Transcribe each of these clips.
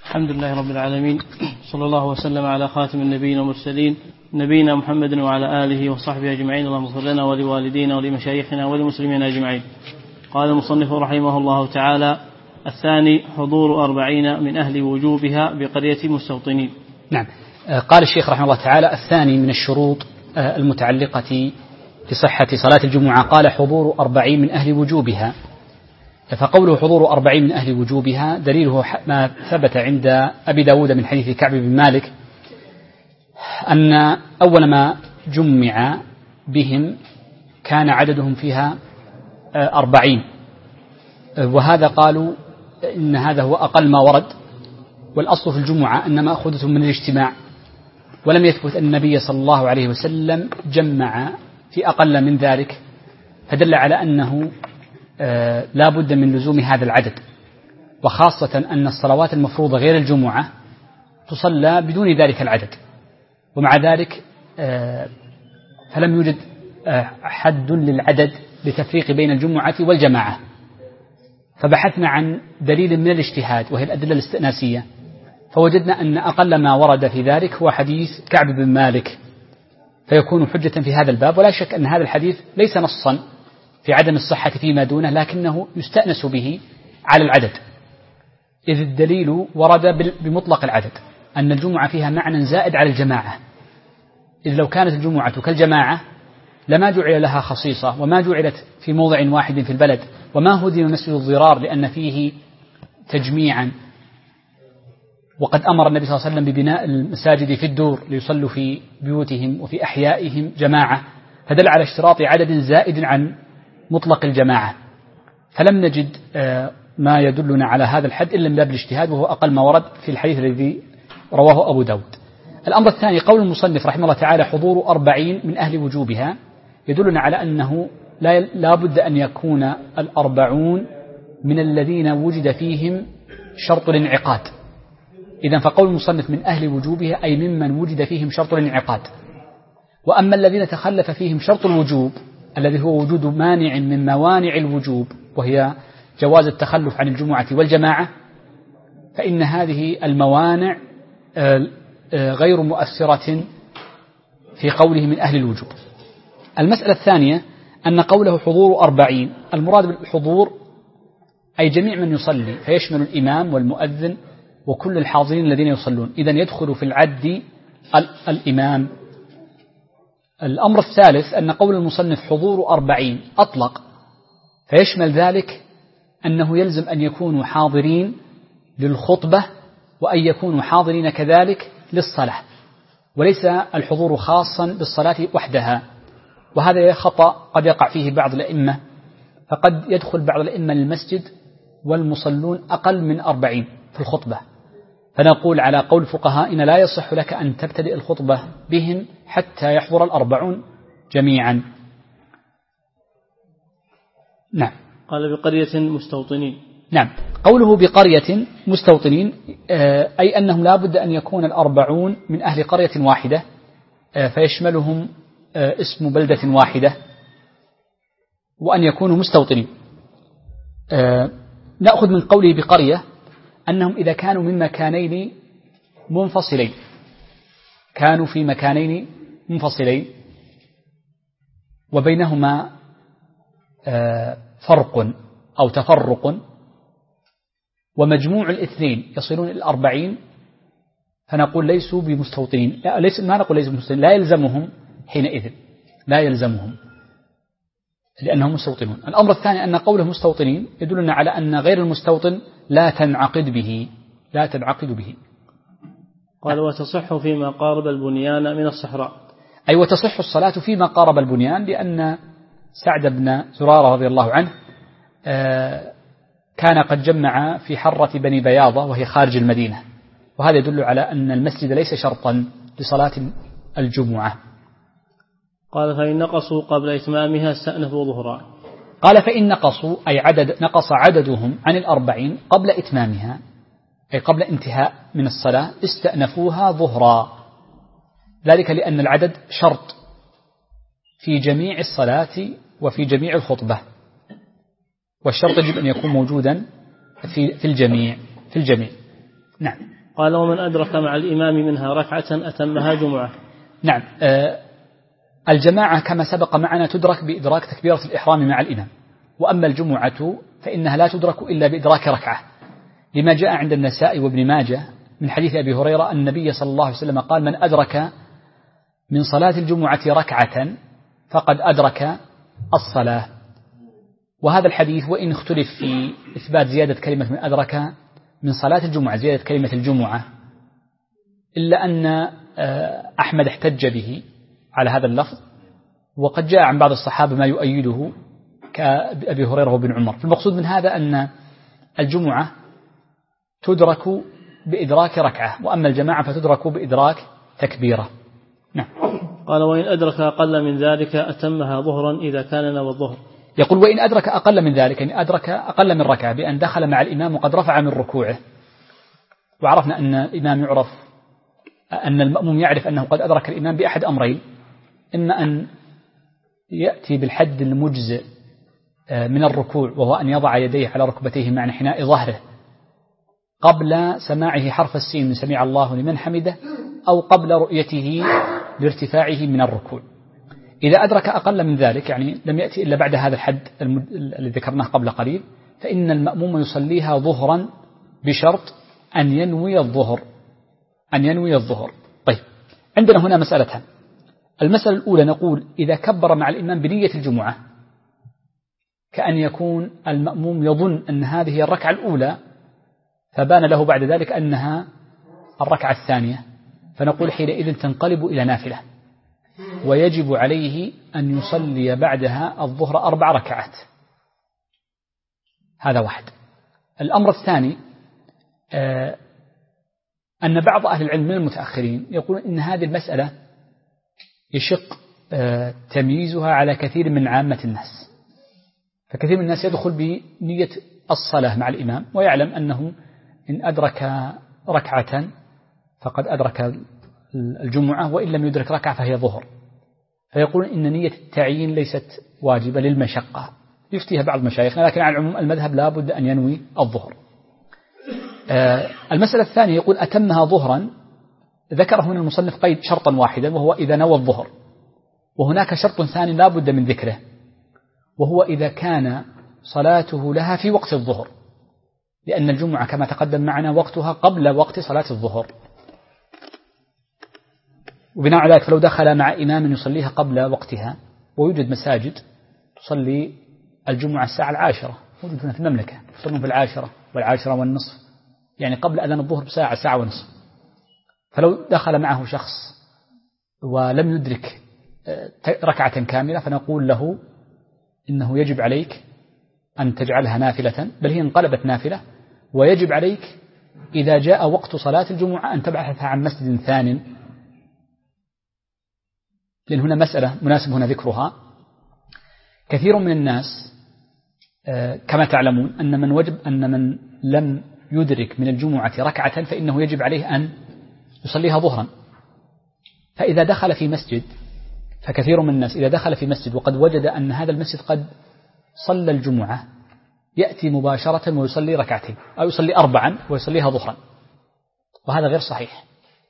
الحمد لله رب العالمين، صلى الله وسلم على خاتم النبيين والمرسلين نبينا محمد وعلى آله وصحبه أجمعين. اللهم اغفر لنا ولوالدينا ولمشايخنا وللمسلمين أجمعين. قال المصنف رحمه الله تعالى: الثاني حضور 40 من أهل وجوبها بقرية مستوطنين. نعم. قال الشيخ رحمه الله تعالى: الثاني من الشروط المتعلقة بصحة صلاة الجمعة، قال: حضور 40 من أهل وجوبها. فقوله حضور 40 من أهل وجوبها دليله ما ثبت عند أبي داود من حديث كعب بن مالك أن أول ما جمع بهم كان عددهم فيها 40، وهذا قالوا إن هذا هو أقل ما ورد، والأصل في الجمعة أن مأخوذة من الاجتماع، ولم يثبت أن النبي صلى الله عليه وسلم جمع في أقل من ذلك، فدل على أنه لا بد من لزوم هذا العدد، وخاصة أن الصلوات المفروضة غير الجمعة تصلى بدون ذلك العدد، ومع ذلك فلم يوجد حد للعدد لتفريق بين الجمعة والجماعة. فبحثنا عن دليل من الاجتهاد وهي الأدلة الاستئناسية، فوجدنا أن أقل ما ورد في ذلك هو حديث كعب بن مالك، فيكون حجة في هذا الباب. ولا شك أن هذا الحديث ليس نصا في عدم الصحة فيما دونه، لكنه يستأنس به على العدد، إذ الدليل ورد بمطلق العدد أن الجمعة فيها معنى زائد على الجماعة، إذ لو كانت الجمعة كالجماعة لما جعل لها خصيصة وما جعلت في موضع واحد في البلد، وما هدم مسجد الضرار لأن فيه تجميعا، وقد أمر النبي صلى الله عليه وسلم ببناء المساجد في الدور ليصلوا في بيوتهم وفي أحيائهم جماعة، فدل على اشتراط عدد زائد عن مطلق الجماعة. فلم نجد ما يدلنا على هذا الحد إلا من باب الاجتهاد، وهو أقل ما ورد في الحديث الذي رواه أبو داود. الأمر الثاني قول المصنف رحمه الله تعالى: حضور 40 من أهل وجوبها، يدلنا على أنه لا بد أن يكون 40 من الذين وجد فيهم شرط الانعقاد. إذن فقول المصنف من أهل وجوبها أي ممن وجد فيهم شرط الانعقاد. وأما الذين تخلف فيهم شرط الوجوب الذي هو وجود مانع من موانع الوجوب، وهي جواز التخلف عن الجمعة والجماعة، فإن هذه الموانع غير مؤثرة في قوله من أهل الوجوب. المسألة الثانية أن قوله حضور 40 المراد بالحضور أي جميع من يصلي، فيشمل الإمام والمؤذن وكل الحاضرين الذين يصلون، إذن يدخل في العد الإمام. الأمر الثالث أن قول المصنف حضور 40 أطلق، فيشمل ذلك أنه يلزم أن يكونوا حاضرين للخطبة وأن يكونوا حاضرين كذلك للصلاة، وليس الحضور خاصا بالصلاة وحدها، وهذا خطأ قد يقع فيه بعض الأئمة، فقد يدخل بعض الأئمة للمسجد والمصلون أقل من 40 في الخطبة، فنقول على قول فقهائنا لا يصح لك أن تبتدئ الخطبة بهم حتى يحضر 40 جميعا. نعم. قال بقرية مستوطنين. نعم. قوله بقرية مستوطنين أي أنهم لا بد أن يكون 40 من أهل قرية واحدة، فيشملهم اسم بلدة واحدة، وأن يكونوا مستوطنين. نأخذ من قوله بقرية أنهم إذا كانوا من مكانين منفصلين، كانوا في مكانين منفصلين وبينهما فرق أو تفرق، ومجموع الاثنين يصلون إلى 40، فنقول ليسوا بمستوطنين. ما نقول ليسوا بمستوطنين، لا يلزمهم حينئذ، لا يلزمهم لأنهم مستوطنون. الأمر الثاني أن قوله مستوطنين يدلنا على أن غير المستوطن لا تنعقد به. قال وتصح فيما قارب البنيان من الصحراء، أي وتصح الصلاة فيما قارب البنيان، لأن سعد بن زرارة رضي الله عنه كان قد جمع في حرة بني بياضة وهي خارج المدينة، وهذا يدل على أن المسجد ليس شرطا لصلاة الجمعة. قال فإن نقصوا قبل إتمامها استأنفوا ظهرا. قال فإن نقصوا أي نقص عددهم عن 40 قبل إتمامها، أي قبل انتهاء من الصلاة، استأنفوها ظهرا، ذلك لأن العدد شرط في جميع الصلاة وفي جميع الخطبة، والشرط يجب أن يكون موجودا في الجميع. نعم. قال ومن أدرك مع الإمام منها ركعة أتمها جمعة. نعم. الجماعة كما سبق معنا تدرك بإدراك تكبيرة الإحرام مع الإمام، وأما الجمعة فإنها لا تدرك إلا بإدراك ركعة، لما جاء عند النسائي وابن ماجه من حديث أبي هريرة أن النبي صلى الله عليه وسلم قال من أدرك من صلاة الجمعة ركعة فقد أدرك الصلاة. وهذا الحديث وإن اختلف في إثبات زيادة كلمة من أدرك من صلاة الجمعة زيادة كلمة الجمعة، إلا أن أحمد احتج به على هذا اللفظ، وقد جاء عن بعض الصحابة ما يؤيده كأبي هريرة وابن عمر. فالمقصود من هذا أن الجمعة تدرك بإدراك ركعة، وأما الجماعة فتدرك بإدراك تكبيرة. نعم. قال وإن أدرك أقل من ذلك أتمها ظهرا إذا كان نوى الظهر. يقول وإن أدرك أقل من ذلك، يعني أدرك أقل من ركعة بأن دخل مع الإمام وقد رفع من ركوعه، وعرفنا أن الإمام يعرف أن المأموم يعرف أنه قد أدرك الإمام بأحد أمرين: إما أن يأتي بالحد المجزئ من الركوع وهو أن يضع يديه على ركبتيه مع انحناء ظهره قبل سماعه حرف السين من سمع الله لمن حمده، أو قبل رؤيته لارتفاعه من الركوع. إذا أدرك أقل من ذلك، يعني لم يأتي إلا بعد هذا الحد الذي ذكرناه قبل قليل، فإن المأموم يصليها ظهرا بشرط أن ينوي الظهر. طيب، عندنا هنا مسألتان. المسألة الأولى نقول إذا كبر مع الإمام بنية الجمعة، كأن يكون المأموم يظن أن هذه الركعة الأولى فبان له بعد ذلك أنها الركعة الثانية، فنقول حينئذ تنقلب إلى نافلة، ويجب عليه أن يصلي بعدها الظهر 4 ركعات. هذا واحد. الأمر الثاني أن بعض أهل العلم من المتأخرين يقول إن هذه المسألة يشق تمييزها على كثير من عامة الناس، فكثير من الناس يدخل بنية الصلاة مع الإمام ويعلم أنه إن أدرك ركعة فقد أدرك الجمعة، وإن لم يدرك ركعة فهي ظهر، فيقول إن نية التعيين ليست واجبة للمشقة، يفتيها بعض مشايخنا، لكن على العموم المذهب لا بد أن ينوي الظهر. المسألة الثانية يقول أتمها ظهرا، ذكر هنا المصنف قيد شرطا واحدا وهو إذا نوى الظهر، وهناك شرط ثاني لا بد من ذكره وهو إذا كان صلاته لها في وقت الظهر، لأن الجمعة كما تقدم معنا وقتها قبل وقت صلاة الظهر، وبناء على ذلك فلو دخل مع إمام يصليها قبل وقتها، ويوجد مساجد تصلي الجمعة الساعة 10 موجود هنا في المملكة، يصلون في 10 و10:30، يعني قبل أذان الظهر بساعة 1:30. فلو دخل معه شخص ولم يدرك ركعة كاملة فنقول له إنه يجب عليك أن تجعلها نافلة، بل هي انقلبت نافلة، ويجب عليك إذا جاء وقت صلاة الجمعة أن تبحث عن مسجد ثان، لأن هنا مسألة مناسب هنا ذكرها. كثير من الناس كما تعلمون أن من لم يدرك من الجمعة ركعة فإنه يجب عليه أن يصليها ظهرا، فإذا دخل في مسجد، فكثير من الناس إذا دخل في مسجد وقد وجد أن هذا المسجد قد صلى الجمعة يأتي مباشرة ويصلي ركعتين أو يصلي 4 ويصليها ظهرا، وهذا غير صحيح،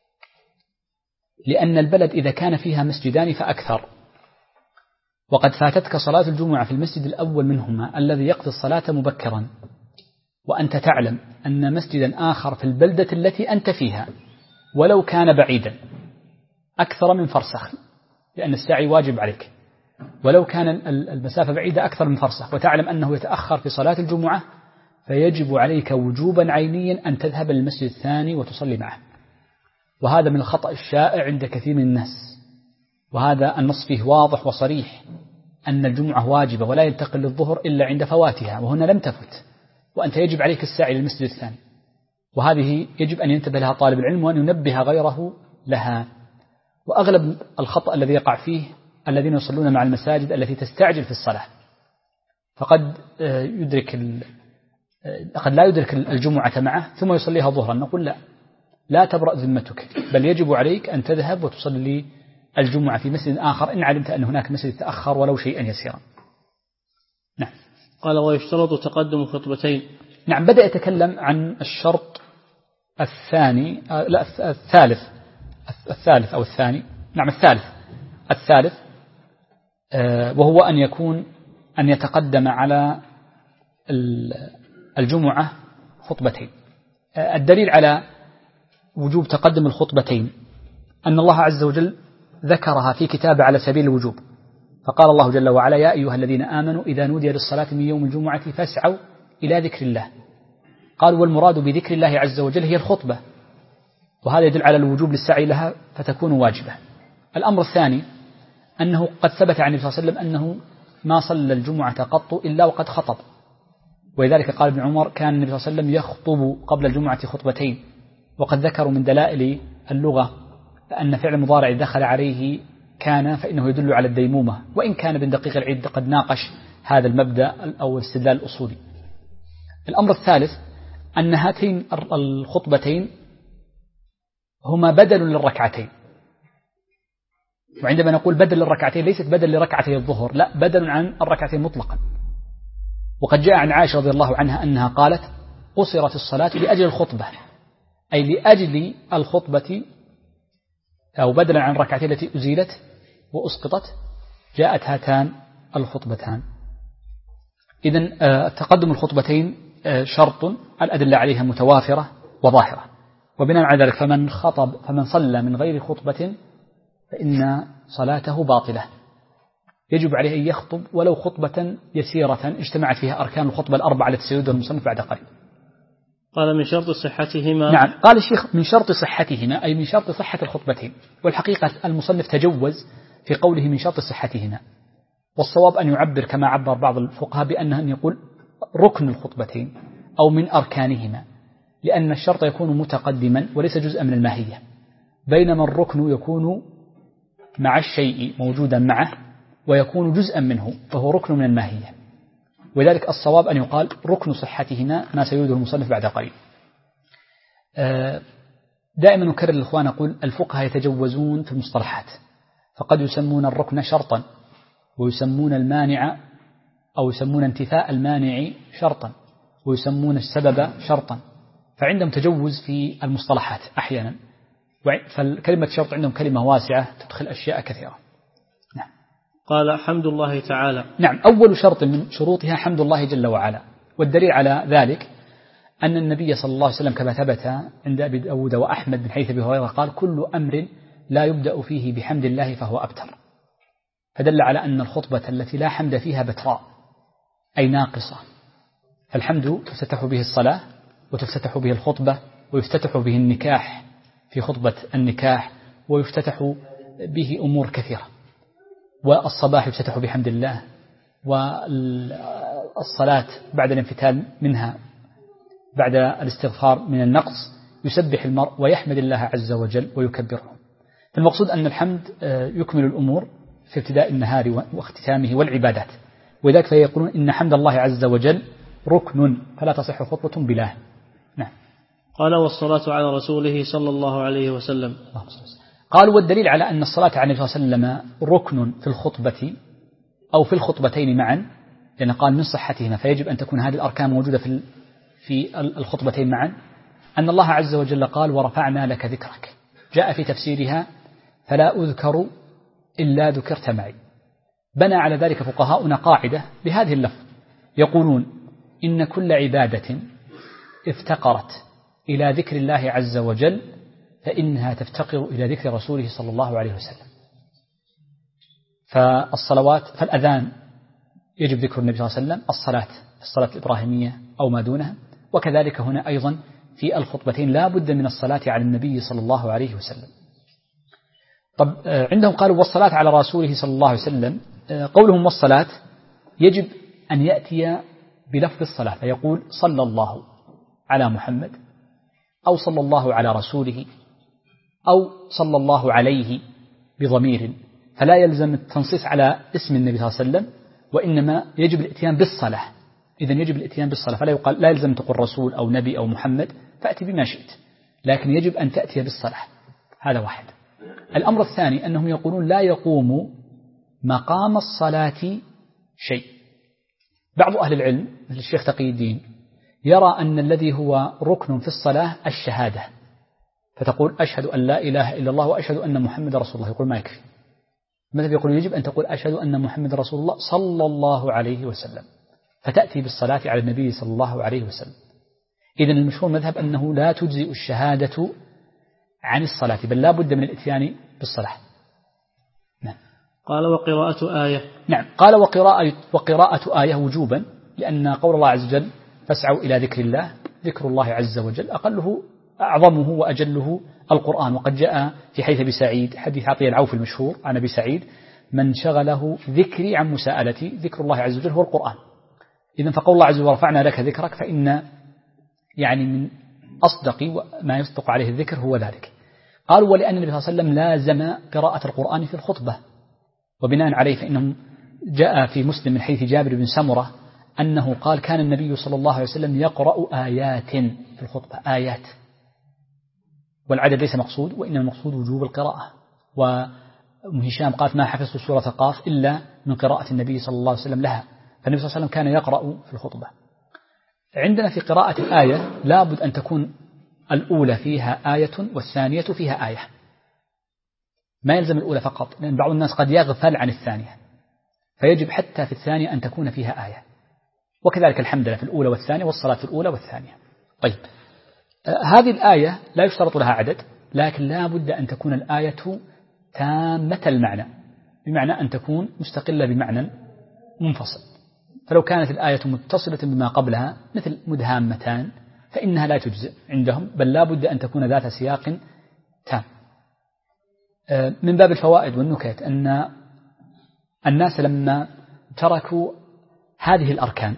لأن البلد إذا كان فيها مسجدان فأكثر وقد فاتتك صلاة الجمعة في المسجد الأول منهما الذي يقضي الصلاة مبكرا، وأنت تعلم أن مسجدا آخر في البلدة التي أنت فيها ولو كان بعيدا أكثر من فرسخ، لأن السعي واجب عليك، ولو كان المسافة بعيدة أكثر من فرسخ، وتعلم أنه يتأخر في صلاة الجمعة، فيجب عليك وجوبا عينيا أن تذهب للمسجد الثاني وتصلي معه. وهذا من الخطأ الشائع عند كثير من الناس، وهذا النص فيه واضح وصريح أن الجمعة واجبة ولا ينتقل للظهر إلا عند فواتها، وهنا لم تفت وأنت يجب عليك السعي للمسجد الثاني، وهذه يجب أن ينتبه لها طالب العلم وأن ينبه غيره لها. وأغلب الخطأ الذي يقع فيه الذين يصلون مع المساجد التي تستعجل في الصلاة، فقد قد لا يدرك الجمعة معه ثم يصليها ظهرا. نقول لا تبرأ ذمتك، بل يجب عليك أن تذهب وتصلي الجمعة في مسجد آخر إن علمت أن هناك مسجد تأخر ولو شيئا يسيرا. نعم. قال ويشترط تقدم خطبتين. نعم، بدأ يتكلم عن الشرط الثاني لا الثالث أو الثاني، نعم الثالث وهو أن يتقدم على الجمعة خطبتين. الدليل على وجوب تقدم الخطبتين أن الله عز وجل ذكرها في كتابه على سبيل الوجوب، فقال الله جل وعلا: يا أيها الذين آمنوا إذا نودي للصلاة من يوم الجمعة فاسعوا إلى ذكر الله. قال: والمراد بذكر الله عز وجل هي الخطبة، وهذا يدل على الوجوب للسعي لها فتكون واجبة. الأمر الثاني أنه قد ثبت عن النبي صلى الله عليه وسلم أنه ما صلى الجمعة قط إلا وقد خطب، ولذلك قال ابن عمر: كان النبي صلى الله عليه وسلم يخطب قبل الجمعة خطبتين. وقد ذكروا من دلائل اللغة أن فعل المضارع دخل عليه كان فإنه يدل على الديمومة، وإن كان ابن دقيق العيد قد ناقش هذا المبدأ أو الاستدلال الأصولي. الأمر الثالث أن هاتين الخطبتين هما بدل للركعتين، وعندما نقول بدل للركعتين ليست بدل لركعتي الظهر، لا، بدل عن الركعتين مطلقا. وقد جاء عن عائشة رضي الله عنها أنها قالت: قصرت الصلاة لأجل الخطبة، أي لأجل الخطبة، أو بدلا عن الركعتين التي أزيلت وأسقطت جاءت هاتان الخطبتان. إذن تقدم الخطبتين شرط الأدلة عليها متوافرة وظاهرة، وبناء على ذلك فمن صلى من غير خطبة فإن صلاته باطلة، يجب عليه أن يخطب ولو خطبة يسيرة اجتمعت فيها أركان الخطبة الأربعة التي سيردها المصنف بعد قليل. قال: من شرط صحتهما. نعم، قال الشيخ: من شرط صحتهما، أي من شرط صحة الخطبتين. والحقيقة المصنف تجوز في قوله من شرط صحتهما، والصواب أن يعبر كما عبر بعض الفقهاء بأنه أن يقول ركن الخطبتين أو من أركانهما، لأن الشرط يكون متقدما وليس جزءا من الماهية، بينما الركن يكون مع الشيء موجودا معه ويكون جزءا منه فهو ركن من الماهية. ولذلك الصواب أن يقال ركن صحتهما ما سيريده المصنف بعد قليل. دائما نكرر للإخوان أقول الفقهاء يتجوزون في المصطلحات، فقد يسمون الركن شرطا، ويسمون المانع أو يسمون انتفاء المانع شرطا، ويسمون السبب شرطا، فعندهم تجوز في المصطلحات أحيانا. فالكلمة شرط عندهم كلمة واسعة تدخل أشياء كثيرة. نعم. قال: حمد الله تعالى. نعم، أول شرط من شروطها حمد الله جل وعلا، والدليل على ذلك أن النبي صلى الله عليه وسلم كما ثبت عند أبي داود وأحمد من حيث أبي هريرة قال: كل أمر لا يبدأ فيه بحمد الله فهو أبتر، فدل على أن الخطبة التي لا حمد فيها بتراء أي ناقصة. فالحمد تفتتح به الصلاة، وتفتتح به الخطبة، ويفتتح به النكاح في خطبة النكاح، ويفتتح به أمور كثيرة، والصباح يفتتح بحمد الله، والصلاة بعد الانفتال منها بعد الاستغفار من النقص يسبح المرء ويحمد الله عز وجل ويكبره. فالمقصود أن الحمد يكمل الأمور في ابتداء النهار واختتامه والعبادات، وذلك فيقولون إن حمد الله عز وجل ركن فلا تصح خطبة بلاه. نعم. قال: والصلاة على رسوله صلى الله عليه وسلم. قالوا: والدليل على أن الصلاة على النبي صلى الله عليه وسلم ركن في الخطبة أو في الخطبتين معا، لأن قال من صحتهما فيجب أن تكون هذه الأركان موجودة في الخطبتين معا، أن الله عز وجل قال: ورفعنا لك ذكرك، جاء في تفسيرها: فلا أذكر إلا ذكرت معي. بنى على ذلك فقهاؤنا قاعدة بهذه اللفظ، يقولون: إن كل عبادة افتقرت إلى ذكر الله عز وجل فإنها تفتقر إلى ذكر رسوله صلى الله عليه وسلم. فالصلوات، فالأذان يجب ذكر النبي صلى الله عليه وسلم، الصلاة الإبراهيمية أو ما دونها، وكذلك هنا أيضا في الخطبتين لا بد من الصلاة على النبي صلى الله عليه وسلم. طب عندهم قالوا: والصلاة على رسوله صلى الله عليه وسلم، قولهم والصلاة يجب أن يأتي بلفظ الصلاة، فيقول: صلى الله على محمد، أو صلى الله على رسوله، أو صلى الله عليه بضمير، فلا يلزم التنصيص على اسم النبي صلى الله عليه وسلم، وإنما يجب الاتيان بالصلاة. إذن يجب الاتيان بالصلاة، فلا يقال لا يلزم تقول رسول أو نبي أو محمد، فأتي بما شئت، لكن يجب أن تأتي بالصلاة. هذا واحد. الأمر الثاني أنهم يقولون: لا يقوم مقام الصلاة شيء. بعض أهل العلم مثل الشيخ تقي الدين يرى أن الذي هو ركن في الصلاة الشهادة، فتقول أشهد أن لا إله إلا الله وأشهد أن محمد رسول الله، يقول ما يكفي. المذهب يقول يجب أن تقول أشهد أن محمد رسول الله صلى الله عليه وسلم، فتأتي بالصلاة على النبي صلى الله عليه وسلم. إذن المشهور مذهب أنه لا تجزئ الشهادة عن الصلاة، بل لا بد من الإتيان بالصلاة. نعم. قال وقراءة آية. نعم. قال وقراءة آية وجوبا، لأن قول الله عز وجل فاسعوا إلى ذكر الله، ذكر الله عز وجل أقله أعظمه وأجله القرآن. وقد جاء في حديث أبي سعيد، حديث عطية العوف المشهور عن أبي سعيد: من شغله ذكري عن مساءلتي، ذكر الله عز وجل هو القرآن. إذن فقول الله عز وجل ورفعنا لك ذكرك، فإن يعني من أصدق ما يصدق عليه الذكر هو ذلك. قالوا ولأن النبي صلى الله عليه وسلم لازم قراءة القرآن في الخطبة، وبناء عليه فإنه جاء في مسلم من حديث جابر بن سمرة أنه قال كان النبي صلى الله عليه وسلم يقرأ آيات في الخطبة، آيات، والعدد ليس مقصود، وإنما المقصود وجوب القراءة. وأم هشام قالت ما حفظت سورة قاف إلا من قراءة النبي صلى الله عليه وسلم لها، فالنبي صلى الله عليه وسلم كان يقرأ في الخطبة. عندنا في قراءة الآية لابد أن تكون الأولى فيها آية والثانية فيها آية، ما يلزم الأولى فقط، لأن بعض الناس قد يغفل عن الثانية، فيجب حتى في الثانية أن تكون فيها آية. وكذلك الحمد في الأولى والثانية، والصلاة في الأولى والثانية. طيب، هذه الآية لا يشترط لها عدد، لكن لا بد أن تكون الآية تامة المعنى، بمعنى أن تكون مستقلة بمعنى منفصل. فلو كانت الآية متصلة بما قبلها مثل مدهامتان فإنها لا تجزئ عندهم، بل لا بد أن تكون ذات سياق تام. من باب الفوائد والنكت أن الناس لما تركوا هذه الأركان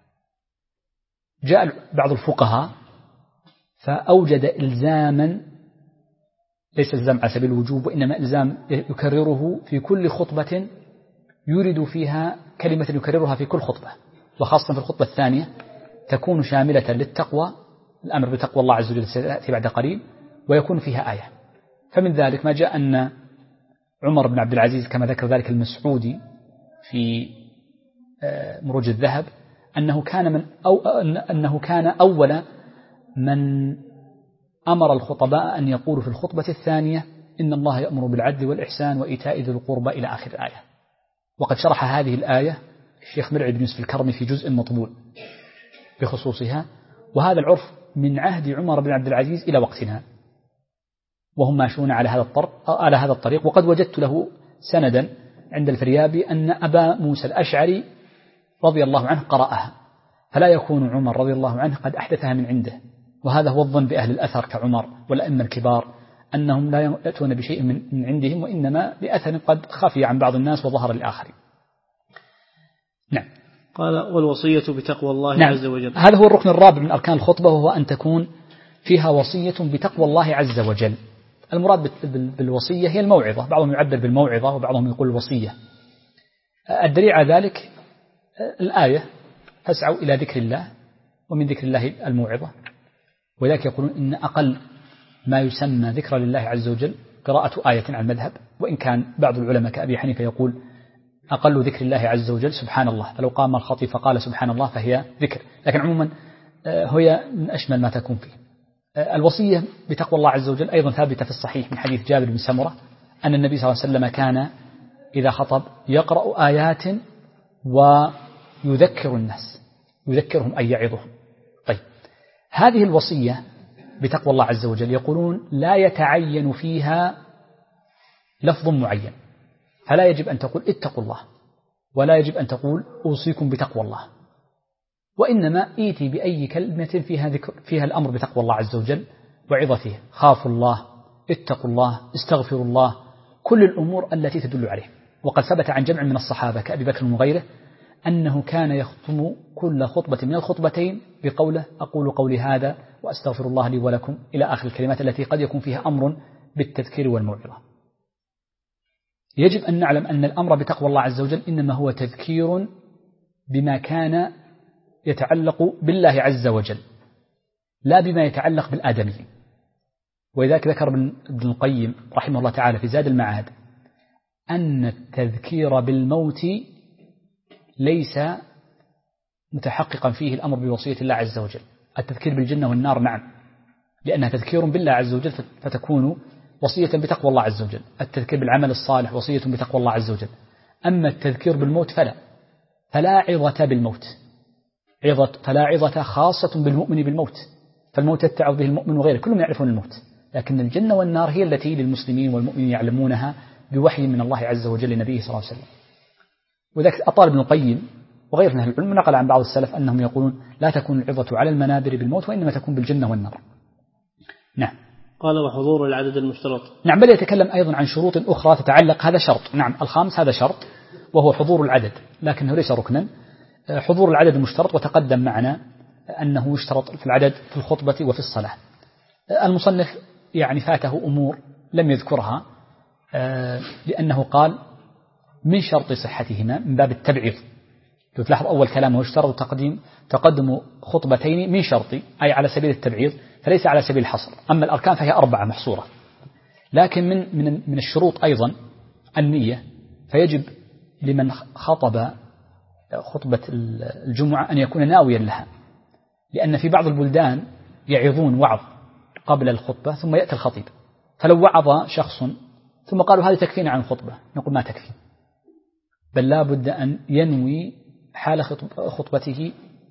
جاء بعض الفقهاء فأوجد إلزاما، ليس إلزام على سبيل الوجوب، وإنما إلزام يكرره في كل خطبة يريد فيها كلمة يكررها في كل خطبة، وخاصة في الخطبة الثانية تكون شاملة للتقوى، الأمر بتقوى الله عز وجل سيأتي بعد قليل، ويكون فيها آية. فمن ذلك ما جاء أن عمر بن عبد العزيز كما ذكر ذلك المسعودي في مروج الذهب أنه كان أول من أمر الخطباء أن يقولوا في الخطبة الثانية إن الله يأمر بالعدل والإحسان وإيتاء ذي القربى إلى آخر الآية. وقد شرح هذه الآية الشيخ مرعي بن يوسف الكرمي في جزء مطبوع بخصوصها، وهذا العرف من عهد عمر بن عبد العزيز إلى وقتنا، وهم ماشون على هذا الطريق. وقد وجدت له سندا عند الفريابي أن أبا موسى الأشعري رضي الله عنه قرأها، فلا يكون عمر رضي الله عنه قد أحدثها من عنده. وهذا هو الظن بأهل الأثر كعمر والأئمة الكبار، أنهم لا يأتون بشيء من عندهم، وإنما بأثر قد خفي عن بعض الناس وظهر للآخرين. نعم. قال والوصية بتقوى الله عز وجل. هذا هو الركن الرابع من أركان الخطبة، وهو أن تكون فيها وصية بتقوى الله عز وجل. المراد بالوصية هي الموعظة، بعضهم يعبر بالموعظة وبعضهم يقول الوصية. الدليل على ذلك الآية فاسعوا إلى ذكر الله، ومن ذكر الله الموعظة، وذلك يقولون إن أقل ما يسمى ذكر لله عز وجل قراءة آية على المذهب، وإن كان بعض العلماء كأبي حنيفة يقول أقل ذكر الله عز وجل سبحان الله، فلو قام الخطيب فقال سبحان الله فهي ذكر، لكن عموما هي من أشمل ما تكون فيه. الوصية بتقوى الله عز وجل أيضا ثابتة في الصحيح من حديث جابر بن سمرة أن النبي صلى الله عليه وسلم كان إذا خطب يقرأ آيات ويذكر الناس، يذكرهم أي يعظهم. طيب، هذه الوصية بتقوى الله عز وجل يقولون لا يتعين فيها لفظ معين، فلا يجب أن تقول اتقوا الله، ولا يجب أن تقول أوصيكم بتقوى الله، وإنما إيتي بأي كلمة فيها الأمر بتقوى الله عز وجل وعظته، خافوا الله، اتقوا الله، استغفروا الله، كل الأمور التي تدل عليه. وقد ثبت عن جمع من الصحابة كأبي بكر وغيره أنه كان يختم كل خطبة من الخطبتين بقوله أقول قولي هذا وأستغفر الله لي ولكم إلى آخر الكلمات التي قد يكون فيها أمر بالتذكير والموعظة. يجب أن نعلم أن الأمر بتقوى الله عز وجل إنما هو تذكير بما كان يتعلق بالله عز وجل، لا بما يتعلق بالآدميين. ولذلك ذكر ابن القيم رحمه الله تعالى في زاد المعاد أن التذكير بالموت ليس متحققا فيه الأمر بوصية الله عز وجل، التذكير بالجنة والنار نعم، لأنها تذكير بالله عز وجل فتكون وصية بتقوى الله عز وجل. التذكير بالعمل الصالح وصية بتقوى الله عز وجل. أما التذكير بالموت فلا عظة بالموت، فلا عظة خاصة بالمؤمن بالموت، فالموت يتعظ به المؤمن وغيره، كلهم يعرفون الموت، لكن الجنة والنار هي التي للمسلمين والمؤمنين يعلمونها بوحي من الله عز وجل لنبيه صلى الله عليه وسلم. وذلك أطال ابن القيم وغير من أهل العلم نقل عن بعض السلف أنهم يقولون لا تكون العظة على المنابر بالموت وإنما تكون بالجنة والنار. نعم. قال وحضور العدد المشترط. نعم، بل يتكلم أيضا عن شروط أخرى تتعلق، هذا شرط، نعم الخامس هذا شرط وهو حضور العدد، لكنه ليس ركنا، حضور العدد المشترط، وتقدم معنا أنه يشترط في العدد في الخطبة وفي الصلاة. المصنف يعني فاته أمور لم يذكرها، لأنه قال من شرط صحتهما من باب التبعيض. تلاحظ أول كلامه يشترط تقدم خطبتين من شرط، أي على سبيل التبعيض، فليس على سبيل الحصر. أما الأركان فهي 4 محصورة، لكن من الشروط أيضا النية، فيجب لمن خطب خطبة الجمعة أن يكون ناويا لها، لأن في بعض البلدان يعظون وعظ قبل الخطبة ثم يأتي الخطيب، فلو وعظ شخص ثم قالوا هذه تكفينا عن الخطبة، نقول ما تكفي، بل لا بد أن ينوي حال خطبته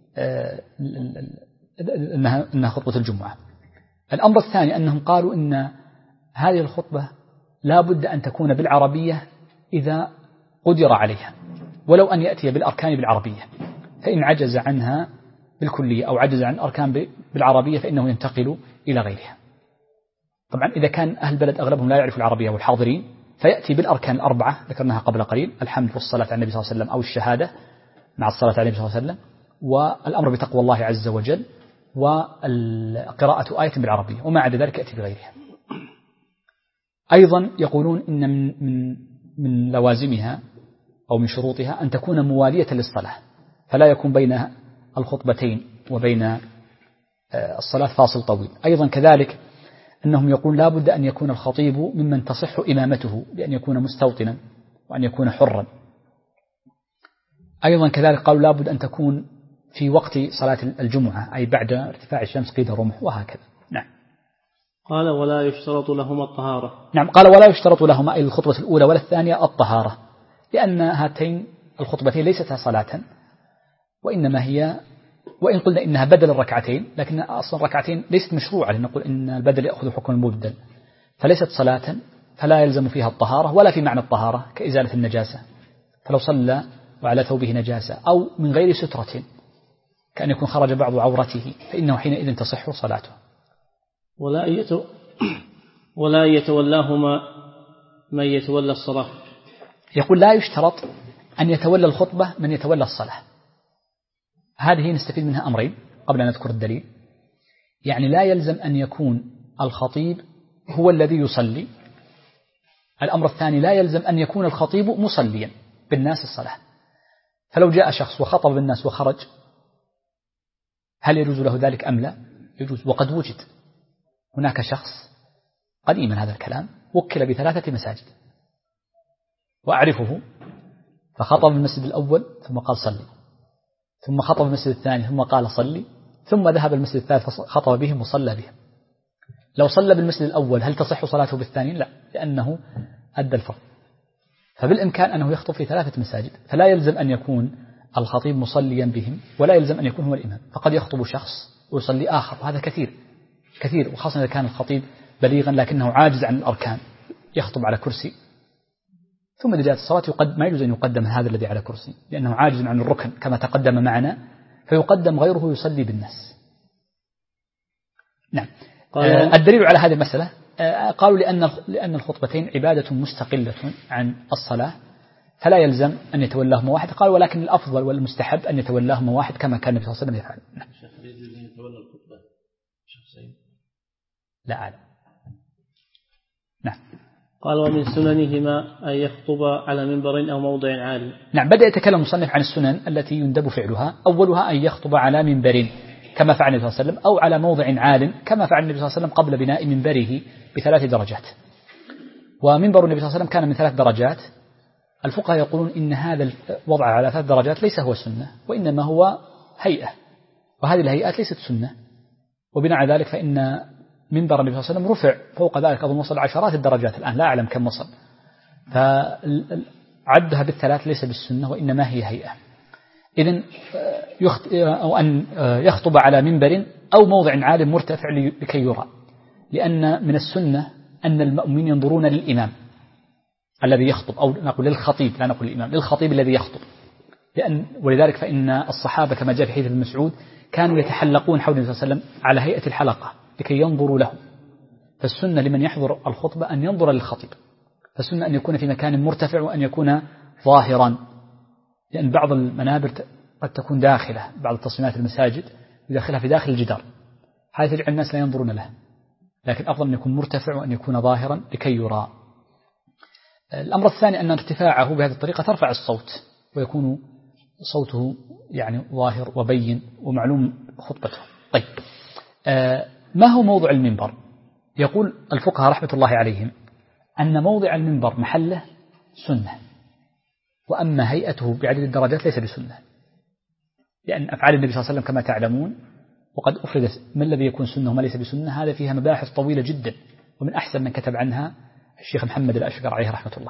أنها خطبة الجمعة. الأمر الثاني أنهم قالوا إن هذه الخطبة لا بد أن تكون بالعربية إذا قدر عليها، ولو أن يأتي بالأركان بالعربية، فإن عجز عنها بالكلية أو عجز عن الأركان بالعربية فإنه ينتقل إلى غيرها. طبعا إذا كان أهل البلد أغلبهم لا يعرف العربية والحاضرين، فيأتي بالأركان 4 ذكرناها قبل قليل، الحمد والصلاة على النبي صلى الله عليه وسلم، أو الشهادة مع الصلاة على النبي صلى الله عليه وسلم، والأمر بتقوى الله عز وجل، وقراءة آية بالعربية، وما عدا ذلك يأتي بغيرها. أيضا يقولون إن من لوازمها أو من شروطها أن تكون موالية للصلاة، فلا يكون بين الخطبتين وبين الصلاة فاصل طويل. أيضا كذلك أنهم يقولون لا بد أن يكون الخطيب ممن تصح إمامته، بأن يكون مستوطنا وأن يكون حرا. أيضا كذلك قالوا لا بد أن تكون في وقت صلاة الجمعة، أي بعد ارتفاع الشمس قيد الرمح، وهكذا. نعم. قال ولا يشترط لهما الطهارة. نعم، قال ولا يشترط لهما أي الخطبة الأولى ولا الثانية الطهارة، لأن هاتين الخطبتين ليستا صلاة، وإنما هي، وإن قلنا إنها بدل الركعتين، لكن أصلا الركعتين ليست مشروعة، لنقول إن البدل يأخذ حكم المبدل، فليست صلاة، فلا يلزم فيها الطهارة ولا في معنى الطهارة كإزالة النجاسة، فلو صلى وعلى ثوبه نجاسة أو من غير سترة كأن يكون خرج بعض عورته فإنه حينئذ تصح صلاته. ولا يتولاهما من يتولى الصلاة. يقول لا يشترط أن يتولى الخطبة من يتولى الصلاة. هذه نستفيد منها أمرين قبل أن نذكر الدليل. يعني لا يلزم أن يكون الخطيب هو الذي يصلي. الأمر الثاني لا يلزم أن يكون الخطيب مصليا بالناس الصلاة. فلو جاء شخص وخطب بالناس وخرج هل يجوز له ذلك أم لا؟ يجوز. وقد وجد هناك شخص قديما هذا الكلام وكل ب3 مساجد وأعرفه، فخطب المسجد الأول ثم قال صلي، ثم خطب المسجد الثاني ثم قال صلي، ثم ذهب المسجد الثالث خطب بهم وصلى بهم. لو صلى بالمسجد الأول هل تصح صلاته بالثاني؟ لا، لأنه أدى الفرض. فبالإمكان أنه يخطب في 3 مساجد، فلا يلزم أن يكون الخطيب مصليا بهم ولا يلزم أن يكون هو الإمام، فقد يخطب شخص ويصلي آخر، وهذا كثير، وخاصة إذا كان الخطيب بليغا لكنه عاجز عن الأركان، يخطب على كرسي، ثم إذا جاءت الصلاة ما يجوز أن يقدم هذا الذي على كرسي لأنه عاجز عن الركن كما تقدم معنا، فيقدم غيره يصلي بالناس. نعم. الدليل على هذه المسألة قالوا لأن الخطبتين عبادة مستقلة عن الصلاة، فلا يلزم أن يتولاهما واحد. قالوا ولكن الأفضل والمستحب أن يتولاهما واحد كما كان النبي صلى الله عليه وسلم يفعل. نعم. يتولى الخطبة شخصين؟ لا أعلم. نعم. قال ومن سننهما أن يخطب على منبر أو موضع عالي. نعم، بدأ يتكلم المصنف عن السنن التي يندب فعلها. أولها أن يخطب على منبر كما فعل النبي صلى الله عليه وسلم، أو على موضع عال كما فعل النبي صلى الله عليه وسلم قبل بناء منبره ب3 درجات. ومنبر النبي صلى الله عليه وسلم كان من 3 درجات. الفقهاء يقولون إن هذا الوضع على 3 درجات ليس هو سنة، وإنما هو هيئة، وهذه الهيئات ليست سنة، وبناء على ذلك فإن منبر النبي صلى الله عليه وسلم رفع فوق ذلك أظن وصل عشرات الدرجات الآن لا أعلم كم وصل، فعدها بالثلاث ليس بالسنة وإنما هي هيئة. إذن أو أن يخطب على منبر أو موضع عال مرتفع لكي يرى، لأن من السنة أن المأمومين ينظرون للإمام الذي يخطب، أو نقول للخطيب لا نقول الإمام، للخطيب الذي يخطب، ولذلك فإن الصحابة كما جاء في حديث ابن مسعود كانوا يتحلقون حول النبي صلى الله عليه وسلم على هيئة الحلقة لكي ينظروا له. فالسنة لمن يحضر الخطبة أن ينظر للخطيب، فالسنة أن يكون في مكان مرتفع وأن يكون ظاهرا، لأن بعض المنابر قد تكون داخلة، بعض تصميمات المساجد يدخلها في داخل الجدار، هذا يجعل الناس لا ينظرون له، لكن أفضل أن يكون مرتفع وأن يكون ظاهرا لكي يرى. الأمر الثاني أن ارتفاعه بهذه الطريقة ترفع الصوت ويكون صوته يعني ظاهر وبين ومعلوم خطبته. طيب ما هو موضع المنبر؟ يقول الفقهاء رحمة الله عليهم أن موضع المنبر محله سنة، وأما هيئته بعدد الدرجات ليس بسنة، لأن أفعال النبي صلى الله عليه وسلم كما تعلمون وقد أفردت ما الذي يكون سنة وما ليس بسنة، هذا فيها مباحث طويلة جدا، ومن أحسن من كتب عنها الشيخ محمد الأشقر عليه رحمة الله.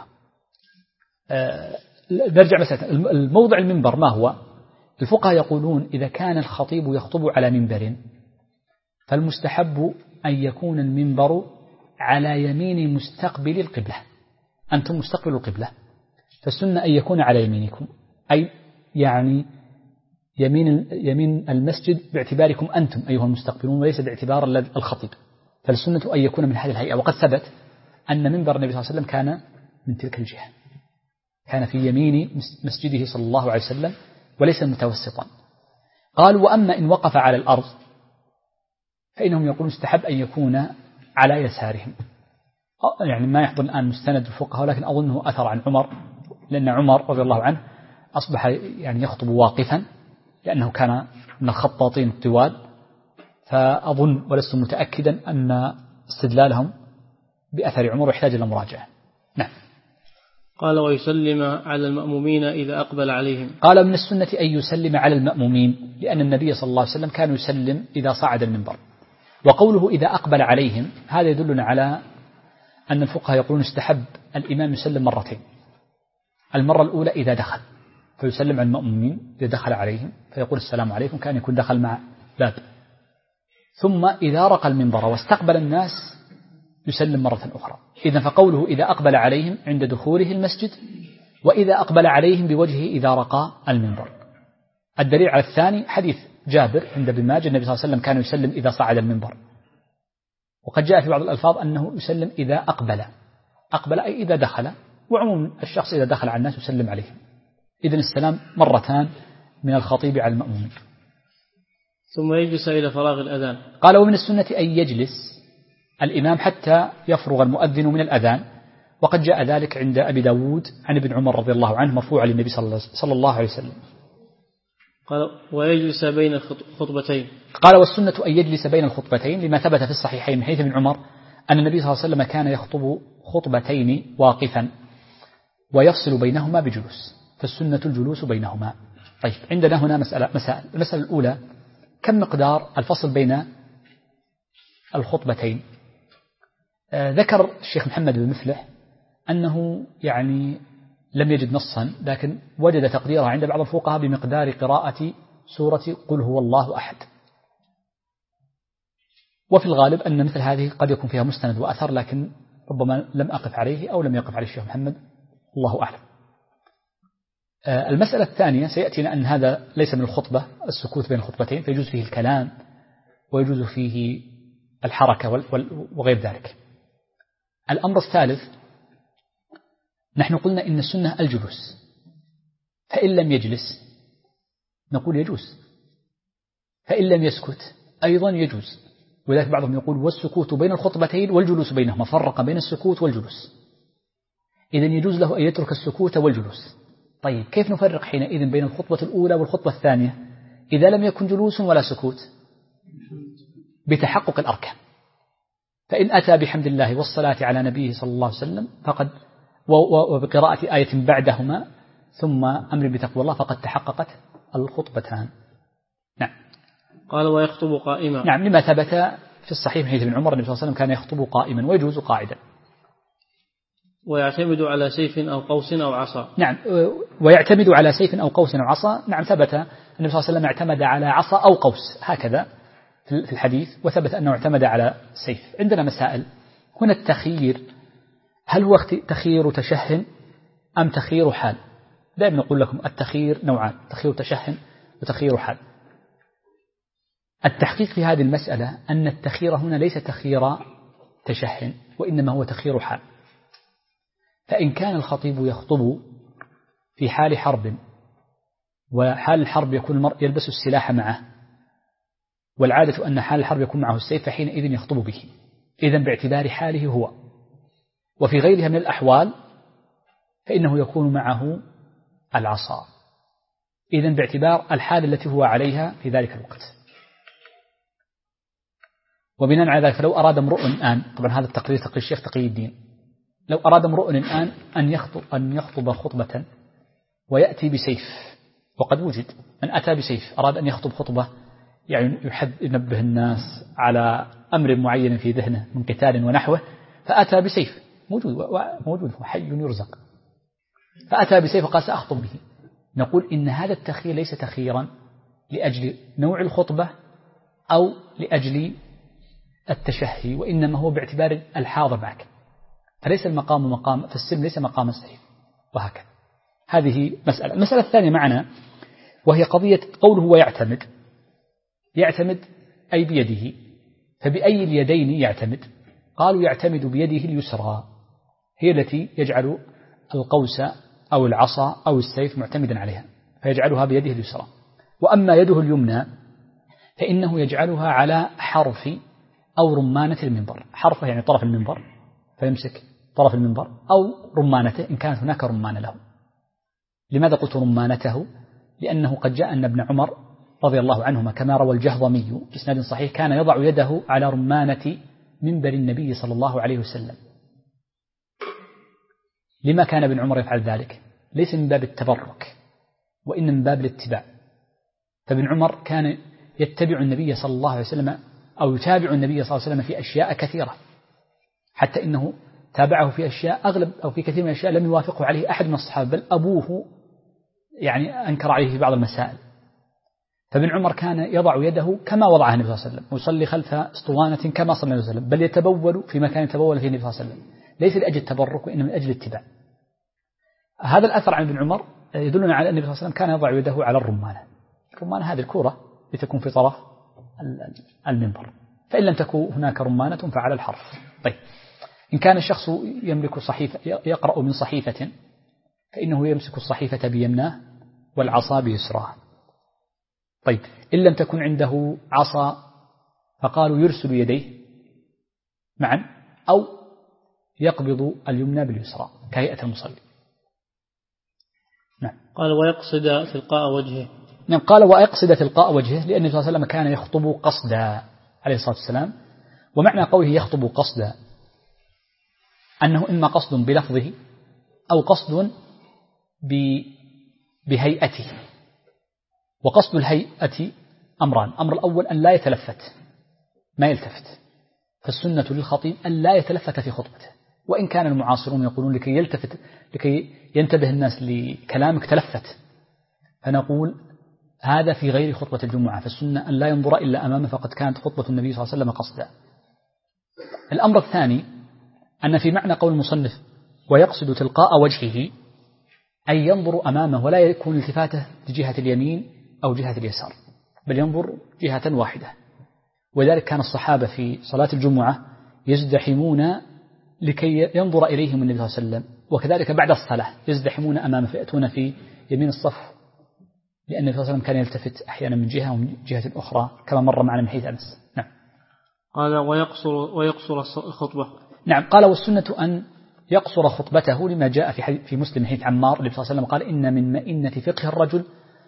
نرجع مسألة الموضع المنبر ما هو؟ الفقهاء يقولون إذا كان الخطيب يخطب على منبر فالمستحب أن يكون المنبر على يمين مستقبل القبلة، أنتم مستقبل القبلة، فالسنة أن يكون على يمينكم، أي يعني يمين المسجد باعتباركم أنتم أيها المستقبلون وليس باعتبار الخطيب، فالسنة أن يكون من هذه الهيئة. وقد ثبت أن منبر النبي صلى الله عليه وسلم كان من تلك الجهة، كان في يمين مسجده صلى الله عليه وسلم وليس متوسطا. قال وأما إن وقف على الأرض فإنهم يقولون استحب أن يكون على يسارهم، يعني ما يحضر الآن مستند الفقهاء، ولكن أظنه أثر عن عمر، لأن عمر رضي الله عنه أصبح يعني يخطب واقفا لأنه كان من الخطاطين الطوال، فأظن ولست متأكدا أن استدلالهم بأثر عمر يحتاج إلى مراجعة. نعم. قال ويسلم على المأمومين إذا أقبل عليهم. قال من السنة أن يسلم على المأمومين، لأن النبي صلى الله عليه وسلم كان يسلم إذا صعد المنبر. وقوله إذا أقبل عليهم هذا يدلنا على أن الفقهاء يقولون استحب الإمام يسلم مرتين، المرة الأولى إذا دخل فيسلم على المأمومين إذا دخل عليهم فيقول السلام عليكم كان يكون دخل مع باب، ثم إذا رقى المنبر واستقبل الناس يسلم مرة أخرى. إذن فقوله إذا أقبل عليهم عند دخوله المسجد، وإذا أقبل عليهم بوجهه إذا رقى المنبر. الدليل على الثاني حديث جابر عند ابن ماجه النبي صلى الله عليه وسلم كان يسلم إذا صعد المنبر، وقد جاء في بعض الألفاظ أنه يسلم إذا أقبل أي إذا دخل، وعموم الشخص إذا دخل على الناس يسلم عليهم. إذن السلام مرتان من الخطيب على المأمومين. ثم يجلس إلى فراغ الأذان. قال ومن السنة أن يجلس الإمام حتى يفرغ المؤذن من الأذان، وقد جاء ذلك عند أبي داود عن ابن عمر رضي الله عنه مرفوعا للنبي صلى الله عليه وسلم. قال ويجلس بين الخطبتين. قال والسنة أن يجلس بين الخطبتين لما ثبت في الصحيحين من حديث ابن عمر أن النبي صلى الله عليه وسلم كان يخطب خطبتين واقفا ويفصل بينهما بجلوس، فالسنة الجلوس بينهما. طيب عندنا هنا مسائل. المسألة الأولى كم مقدار الفصل بين الخطبتين؟ ذكر الشيخ محمد بن مفلح أنه يعني لم يجد نصا، لكن وجد تقديرها عند بعض الفقهاء بمقدار قراءة سورة قل هو الله أحد، وفي الغالب أن مثل هذه قد يكون فيها مستند وأثر، لكن ربما لم أقف عليه أو لم يقف عليه الشيخ محمد، الله أعلم. المسألة الثانية سيأتينا أن هذا ليس من الخطبة السكوت بين الخطبتين، فيجوز فيه الكلام ويجوز فيه الحركة وغير ذلك. الأمر الثالث نحن قلنا إن السنة الجلوس، فإن لم يجلس نقول يجوز، فإن لم يسكت أيضا يجوز، ولذلك بعضهم يقول والسكوت بين الخطبتين والجلوس بينهما، فرق بين السكوت والجلوس، إذن يجوز له أن يترك السكوت والجلوس. طيب كيف نفرق حينئذ بين الخطبة الأولى والخطبة الثانية إذا لم يكن جلوس ولا سكوت؟ بتحقق الأركان، فإن أتى بحمد الله والصلاة على نبيه صلى الله عليه وسلم فقد وبقراءة آية بعدهما ثم أمر بتقوى الله فقد تحققت الخطبتان. نعم. قال ويخطب قائما. نعم، لما ثبت في الصحيح من حديث ابن عمر النبي صلى الله عليه وسلم كان يخطب قائما ويجوز قاعدا. ويعتمد على سيف أو قوس أو عصا. نعم، ويعتمد على سيف أو قوس أو عصا. نعم، ثبت النبي صلى الله عليه وسلم اعتمد على عصا أو قوس هكذا في الحديث، وثبت أنه اعتمد على سيف. عندنا مسائل هنا. التخيير هل هو تخيير تشهن أم تخيير حال؟ دائما نقول لكم التخيير نوعان: تخيير تشهن وتخيير حال. التحقيق في هذه المسألة أن التخيير هنا ليس تخيير تشهن، وإنما هو تخيير حال. فإن كان الخطيب يخطب في حال حرب، وحال الحرب يكون المرء يلبس السلاح معه، والعادة أن حال الحرب يكون معه السيف، فحينئذ يخطب به، إذن باعتبار حاله هو. وفي غيرها من الأحوال فإنه يكون معه العصا، إذن باعتبار الحال التي هو عليها في ذلك الوقت. وبناء على ذلك فلو أراد امرؤ الآن، طبعا هذا التقرير تقرير الشيخ تقي الدين، لو أراد امرؤ الآن أن يخطب خطبة ويأتي بسيف، وقد وجد من أتى بسيف أراد أن يخطب خطبة يعني ينبه الناس على أمر معين في ذهنه من قتال ونحوه، فأتى بسيف موجود حي يرزق، فأتى بسيف وقال سأخطب به، نقول إن هذا التخيير ليس تخييرا لأجل نوع الخطبة أو لأجل التشهي، وإنما هو باعتبار الحاضر معك، فليس المقام مقام في السلم ليس مقام السيف، وهكذا. هذه مسألة. المسألة الثانية معنا وهي قضية قوله يعتمد أي بيده، فبأي اليدين يعتمد؟ قالوا يعتمد بيده اليسرى، هي التي يجعل القوس أو العصا أو السيف معتمدا عليها، فيجعلها بيده اليسرى. وأما يده اليمنى فإنه يجعلها على حرف أو رمانة المنبر، حرفه يعني طرف المنبر، فيمسك طرف المنبر أو رمانته إن كانت هناك رمانة له. لماذا قلت رمانته؟ لأنه قد جاء أن ابن عمر رضي الله عنهما كما روى الجهضمي بإسناد صحيح كان يضع يده على رمانة منبر النبي صلى الله عليه وسلم. لما كان ابن عمر يفعل ذلك؟ ليس من باب التبرك، وإن من باب الاتباع. فابن عمر كان يتبع النبي صلى الله عليه وسلم أو يتابع النبي صلى الله عليه وسلم في أشياء كثيرة، حتى إنه تابعه في أشياء أغلب أو في كثير من الأشياء لم يوافقه عليه أحد من الصحابة، بل أبوه يعني أنكر عليه في بعض المسائل. فابن عمر كان يضع يده كما وضعها النبي صلى الله عليه وسلم، ويصلي خلف اسطوانة كما صلى النبي صلى الله عليه وسلم، بل يتبول في مكان يتبول فيه النبي صلى الله عليه وسلم، ليس لأجل التبرك وإنما من أجل الاتباع. هذا الأثر عن ابن عمر يدلنا على أن النبي صلى الله عليه وسلم كان يضع يده على الرمانة هذه الكورة لتكون في طرف المنبر، فإن لم تكن هناك رمانة فعلى الحرف. طيب، إن كان الشخص يملك صحيفة يقرأ من صحيفة فإنه يمسك الصحيفة بيمناه والعصا بيسراه. طيب، إن لم تكن عنده عصا فقالوا يرسل يديه معا أو يقبض اليمنى باليسرى كهيئة المصلي. نعم. قال ويقصد تلقاء وجهه. نعم، قال ويقصد تلقاء وجهه، لأن النبي صلى الله عليه وسلم كان يخطب قصدا عليه الصلاة والسلام. ومعنى قوله يخطب قصدا أنه إما قصد بلفظه أو قصد بهيئته. وقصد الهيئة أمران: الأمر الأول أن لا يتلفت، ما يلتفت، فالسنة للخطيب أن لا يتلفت في خطبته، وإن كان المعاصرون يقولون لكي ينتبه الناس لكلامك تلفت، فنقول هذا في غير خطبة الجمعة، فالسنة أن لا ينظر إلا أمامه، فقد كانت خطبة النبي صلى الله عليه وسلم قصدا. الأمر الثاني أن في معنى قول المصنف ويقصد تلقاء وجهه أن ينظر أمامه ولا يكون التفاته لجهة اليمين أو جهة اليسار، بل ينظر جهة واحدة. وذلك كان الصحابة في صلاة الجمعة يزدحمون لكي ينظر إليهم النبي صلى الله عليه وسلم، وكذلك بعد الصلاة يزدحمون أمامه فيأتون في يمين الصف، لأن النبي صلى الله عليه وسلم كان يلتفت أحيانا من جهة ومن جهة أخرى كما مر معنا من حديث أنس. نعم. قال ويقصر الخطبة. نعم، قال والسنة أن يقصر خطبته لما جاء في مسلم حديث عمار النبي صلى الله عليه وسلم قال إن من مئنة فقه الرجل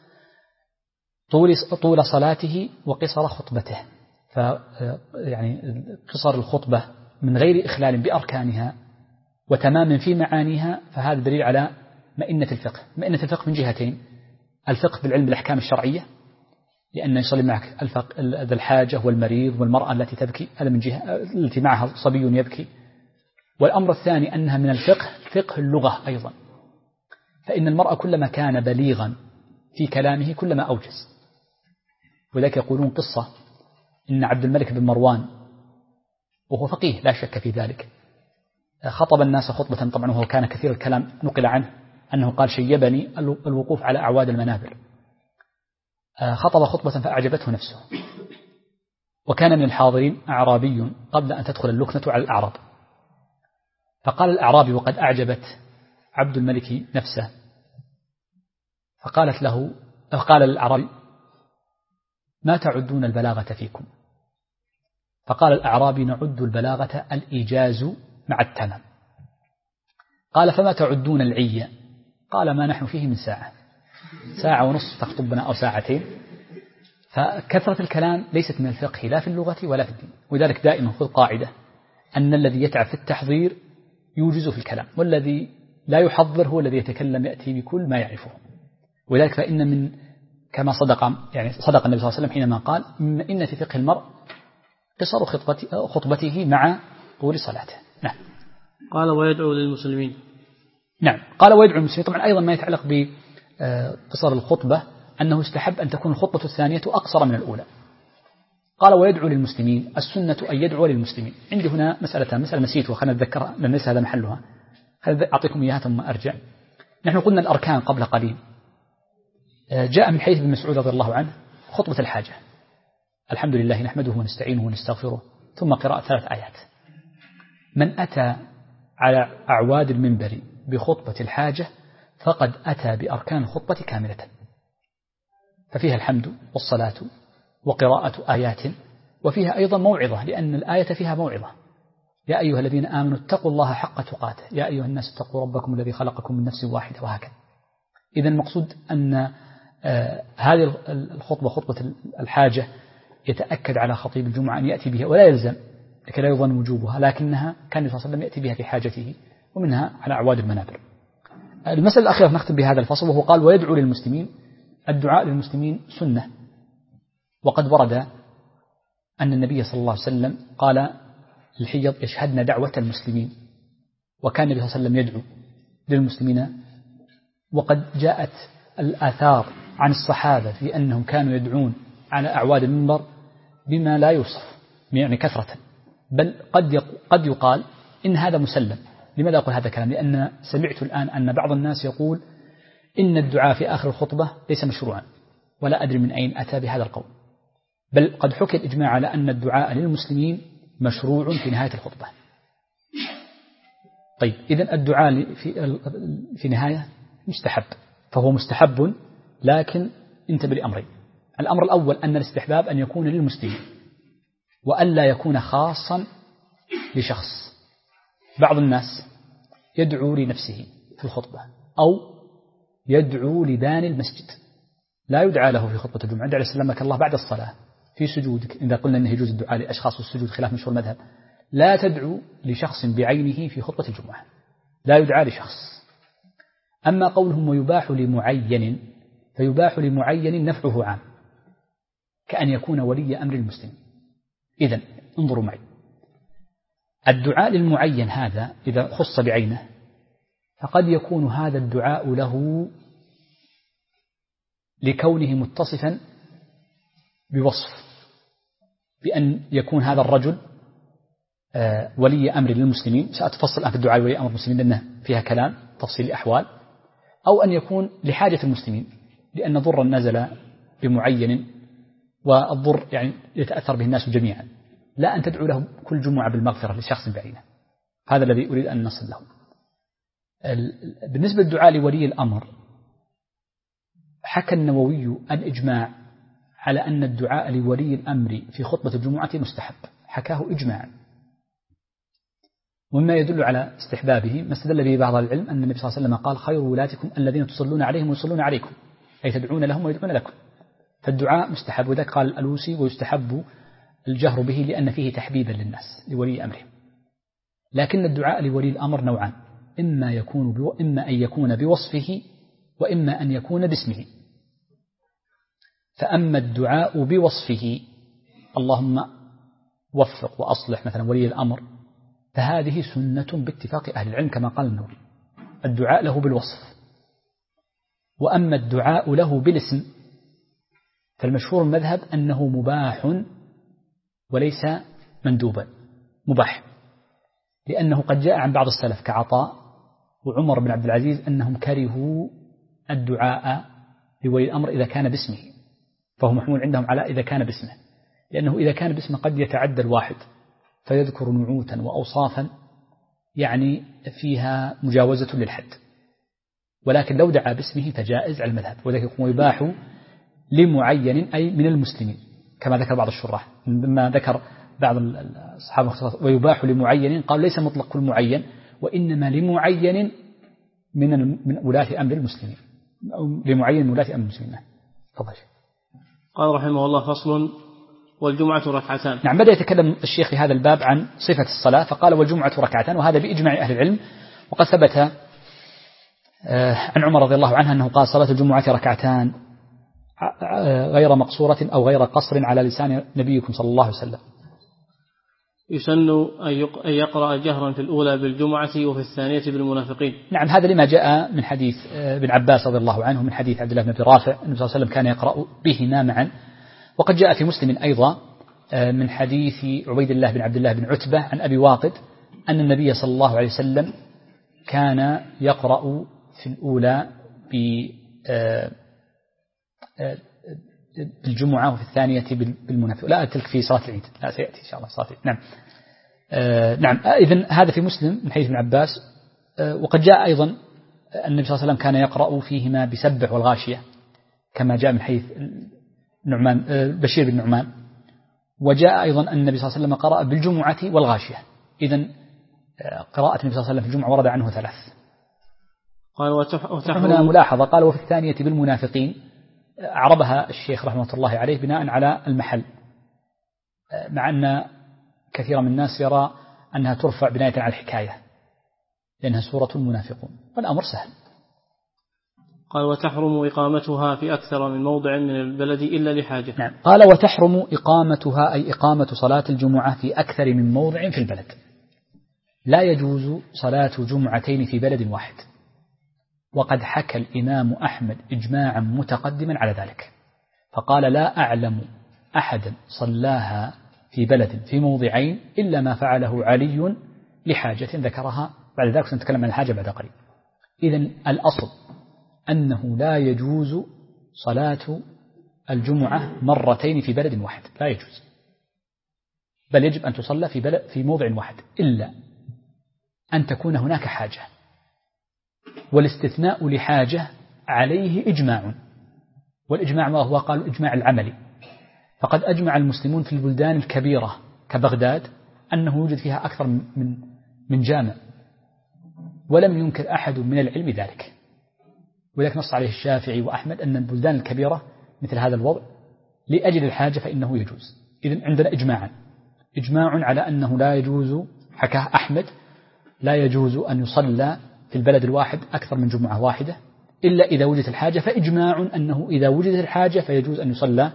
طول صلاته وقصر خطبته. يعني قصر الخطبة من غير إخلال بأركانها وتمام في معانيها، فهذا دليل على مئنة الفقه. مئنة الفقه من جهتين: الفقه بالعلم بالأحكام الشرعية، لأن يصلي معك ذا الحاجة والمريض والمرأة التي تبكي، هذا من جهة التي معها صبي يبكي. والأمر الثاني أنها من الفقه، فقه اللغة أيضا، فإن المرأة كلما كان بليغا في كلامه كلما أوجز. وذلك يقولون قصة إن عبد الملك بن مروان وهو فقيه لا شك في ذلك خطب الناس خطبة، طبعا وهو كان كثير الكلام، نقل عنه أنه قال شيبني الوقوف على أعواد المنابر. خطب خطبة فأعجبته نفسه، وكان من الحاضرين أعرابي قبل أن تدخل اللكنة على الأعراب، فقال الأعرابي وقد أعجبت عبد الملك نفسه، فقال الأعرابي ما تعدون البلاغة فيكم؟ فقال الأعرابي نعد البلاغة الإيجاز مع التمام. قال فما تعدون العية؟ قال ما نحن فيه من ساعة ونصف تخطبنا أو ساعتين. فكثرة الكلام ليست من الفقه لا في اللغة ولا في الدين. وذلك دائما خذ قاعدة أن الذي يتعب في التحضير يوجز في الكلام، والذي لا يحضر هو الذي يتكلم يأتي بكل ما يعرفه. وذلك فإن من كما صدق النبي صلى الله عليه وسلم حينما قال إن في فقه المرء قصر خطبته مع طول صلاته. نعم. قال ويدعو للمسلمين. نعم، قال ويدعو للمسلمين. طبعا أيضا ما يتعلق بقصر الخطبة أنه استحب أن تكون الخطبة الثانية أقصر من الأولى. قال ويدعو للمسلمين، السنة أن يدعو للمسلمين. عندي هنا مسألة نسيت وخلنا نتذكرها لأن ليس هذا محلها، أعطيكم إياها ثم أرجع. نحن قلنا الأركان قبل قليل. جاء من حديث ابن مسعود رضي الله عنه خطبة الحاجة، الحمد لله نحمده ونستعينه ونستغفره، ثم قراءة 3 آيات. من أتى على أعواد المنبر بخطبة الحاجة فقد أتى بأركان الخطبة كاملة، ففيها الحمد والصلاة وقراءة آيات، وفيها أيضا موعظة، لأن الآية فيها موعظة. يا أيها الذين آمنوا اتقوا الله حق تقاته، يا أيها الناس اتقوا ربكم الذي خلقكم من نفس واحدة، وهكذا. إذن المقصود أن هذه الخطبة خطبة الحاجة يتأكد على خطيب الجمعة أن يأتي بها، ولا يلزم لكي لا يظن وجوبها، لكنها كان النبي صلى الله عليه وسلم يأتي بها في حاجته، ومنها على أعواد المنابر. المسألة الأخيرة نختم بهذا الفصل، وهو قال ويدعو للمسلمين. الدعاء للمسلمين سنة، وقد ورد أن النبي صلى الله عليه وسلم قال الحيض يشهدن دعوة المسلمين، وكان النبي صلى الله عليه وسلم يدعو للمسلمين. وقد جاءت الآثار عن الصحابة في أنهم كانوا يدعون على أعواد المنبر بما لا يوصف، يعني كثرة، بل قد يقال إن هذا مسلم. لماذا أقول هذا الكلام؟ لأن سمعت الآن أن بعض الناس يقول إن الدعاء في آخر الخطبة ليس مشروعا، ولا أدري من أين أتى بهذا القول، بل قد حكي الإجماع على أن الدعاء للمسلمين مشروع في نهاية الخطبة. طيب، إذن الدعاء في نهاية مستحب، فهو مستحب، لكن انتبه لأمرين. الأمر الأول أن الاستحباب أن يكون للمسلمين، وألا يكون خاصا لشخص. بعض الناس يدعو لنفسه في الخطبة، أو يدعو لباني المسجد، لا يدعى له في خطبة الجمعة. ادعي سلمك الله بعد الصلاة في سجودك، إذا قلنا أنه يجوز الدعاء لأشخاص والسجود خلاف مشهور المذهب. لا تدعو لشخص بعينه في خطبة الجمعة، لا يدعى لشخص. أما قولهم ويباح لمعين، فيباح لمعين نفعه عام، كأن يكون ولي أمر المسلم. إذن انظروا معي، الدعاء للمعين هذا إذا خص بعينه، فقد يكون هذا الدعاء له لكونه متصفا بوصف، بأن يكون هذا الرجل ولي أمر للمسلمين. سأتفصل الآن في الدعاء ولي أمر المسلمين لأنه فيها كلام تفصيل أحوال. أو أن يكون لحاجة المسلمين، لأن ضرا نزل بمعين، والضر يعني يتأثر به الناس جميعا، لا أن تدعو له كل جمعة بالمغفرة لشخص بعينه. هذا الذي أريد أن نصل له. بالنسبة للدعاء لولي الأمر، حكى النووي الإجماع على أن الدعاء لولي الأمر في خطبة الجمعة مستحب، حكاه إجماعا. ومما يدل على استحبابه ما استدل به بعض العلم أن النبي صلى الله عليه وسلم قال خير ولاتكم الذين تصلون عليهم ويصلون عليكم، أي تدعون لهم ويدعون لكم. فالدعاء مستحب، وذلك قال الألوسي ويستحب الجهر به لأن فيه تحبيبا للناس لولي أمرهم. لكن الدعاء لولي الأمر نوعان، إما أن يكون بوصفه، وإما أن يكون باسمه. فأما الدعاء بوصفه اللهم وفق وأصلح مثلا ولي الأمر فهذه سنة باتفاق أهل العلم كما قال النووي، الدعاء له بالوصف. وأما الدعاء له بالاسم فالمشهور المذهب أنه مباح وليس مندوبا، مباح، لأنه قد جاء عن بعض السلف كعطاء وعمر بن عبد العزيز أنهم كرهوا الدعاء لولي الأمر إذا كان باسمه، فهو محمول عندهم على إذا كان باسمه، لأنه إذا كان باسمه قد يتعدى الواحد فيذكر نعوتا وأوصافا يعني فيها مجاوزة للحد، ولكن لو دعا باسمه فجائز على المذهب، وذلك يكون يباح لمعين أي من المسلمين كما ذكر بعض الشراح، لما ذكر بعض الصحابة ويباح لمعين قال ليس مطلق كل معين، وإنما لمعين من ولاة أمر المسلمين، أو لمعين من ولاة أمر المسلمين. تفضل. قال رحمه الله: فصل: والجمعة ركعتان. نعم، بدأ يتكلم الشيخ في هذا الباب عن صفة الصلاة فقال: والجمعة ركعتان، وهذا بإجماع أهل العلم. وقد ثبت عن عمر رضي الله عنه أنه قال: صلاة الجمعة ركعتان غير مقصورة أو غير قصر على لسان نبيكم صلى الله عليه وسلم. يسن أن يقرأ جهرا في الأولى بالجمعة وفي الثانية بالمنافقين. نعم، هذا لما جاء من حديث ابن عباس رضي الله عنه من حديث عبد الله بن رافع النبي صلى الله عليه وسلم كان يقرأ بهما معا. وقد جاء في مسلم أيضا من حديث عبيد الله بن عبد الله بن عتبة عن أبي واقد أن النبي صلى الله عليه وسلم كان يقرأ في الأولى بالجمعة وفي الثانية بالمنافق. لا تلك في صلاة العيد، لا سيأتي إن شاء الله صلاة العيد. نعم. نعم، إذن هذا في مسلم من حديث ابن عباس. وقد جاء أيضا النبي صلى الله عليه وسلم كان يقرأ فيهما بسبح والغاشية كما جاء من حديث نعمان بشير بن نعمان. وجاء أيضا أن النبي صلى الله عليه وسلم قرأ بالجمعة والغاشية. إذن قراءة النبي صلى الله عليه وسلم في الجمعة ورد عنه 3. قال هنا ملاحظة، قال: وفي الثانية بالمنافقين، أعربها الشيخ رحمة الله عليه بناء على المحل، مع أن كثير من الناس يرى أنها ترفع بناية على الحكاية لأنها سورة المنافقون، والأمر سهل. قال: وتحرم إقامتها في أكثر من موضع من البلد إلا لحاجة. نعم، قال: وتحرم إقامتها أي إقامة صلاة الجمعة في أكثر من موضع في البلد. لا يجوز صلاة جمعتين في بلد واحد، وقد حكى الإمام أحمد إجماعا متقدما على ذلك، فقال: لا أعلم أحدا صلاها في بلد في موضعين إلا ما فعله علي لحاجة ذكرها بعد ذلك، سنتكلم عن الحاجة بعد قليل. إذن الأصل أنه لا يجوز صلاة الجمعة مرتين في بلد واحد، لا يجوز، بل يجب أن تصلى في موضع واحد إلا أن تكون هناك حاجة، والاستثناء لحاجة عليه إجماع، والإجماع ما هو؟ قالوا إجماع العملي، فقد أجمع المسلمون في البلدان الكبيرة كبغداد أنه يوجد فيها أكثر من جامع، ولم ينكر أحد من العلم ذلك، ولذلك نص عليه الشافعي وأحمد أن البلدان الكبيرة مثل هذا الوضع لأجل الحاجة فإنه يجوز. إذن عندنا إجماع على أنه لا يجوز، حكاه أحمد، لا يجوز أن يصلى في البلد الواحد أكثر من جمعة واحدة إلا إذا وجدت الحاجة، فإجماع أنه إذا وجدت الحاجة فيجوز أن يصلى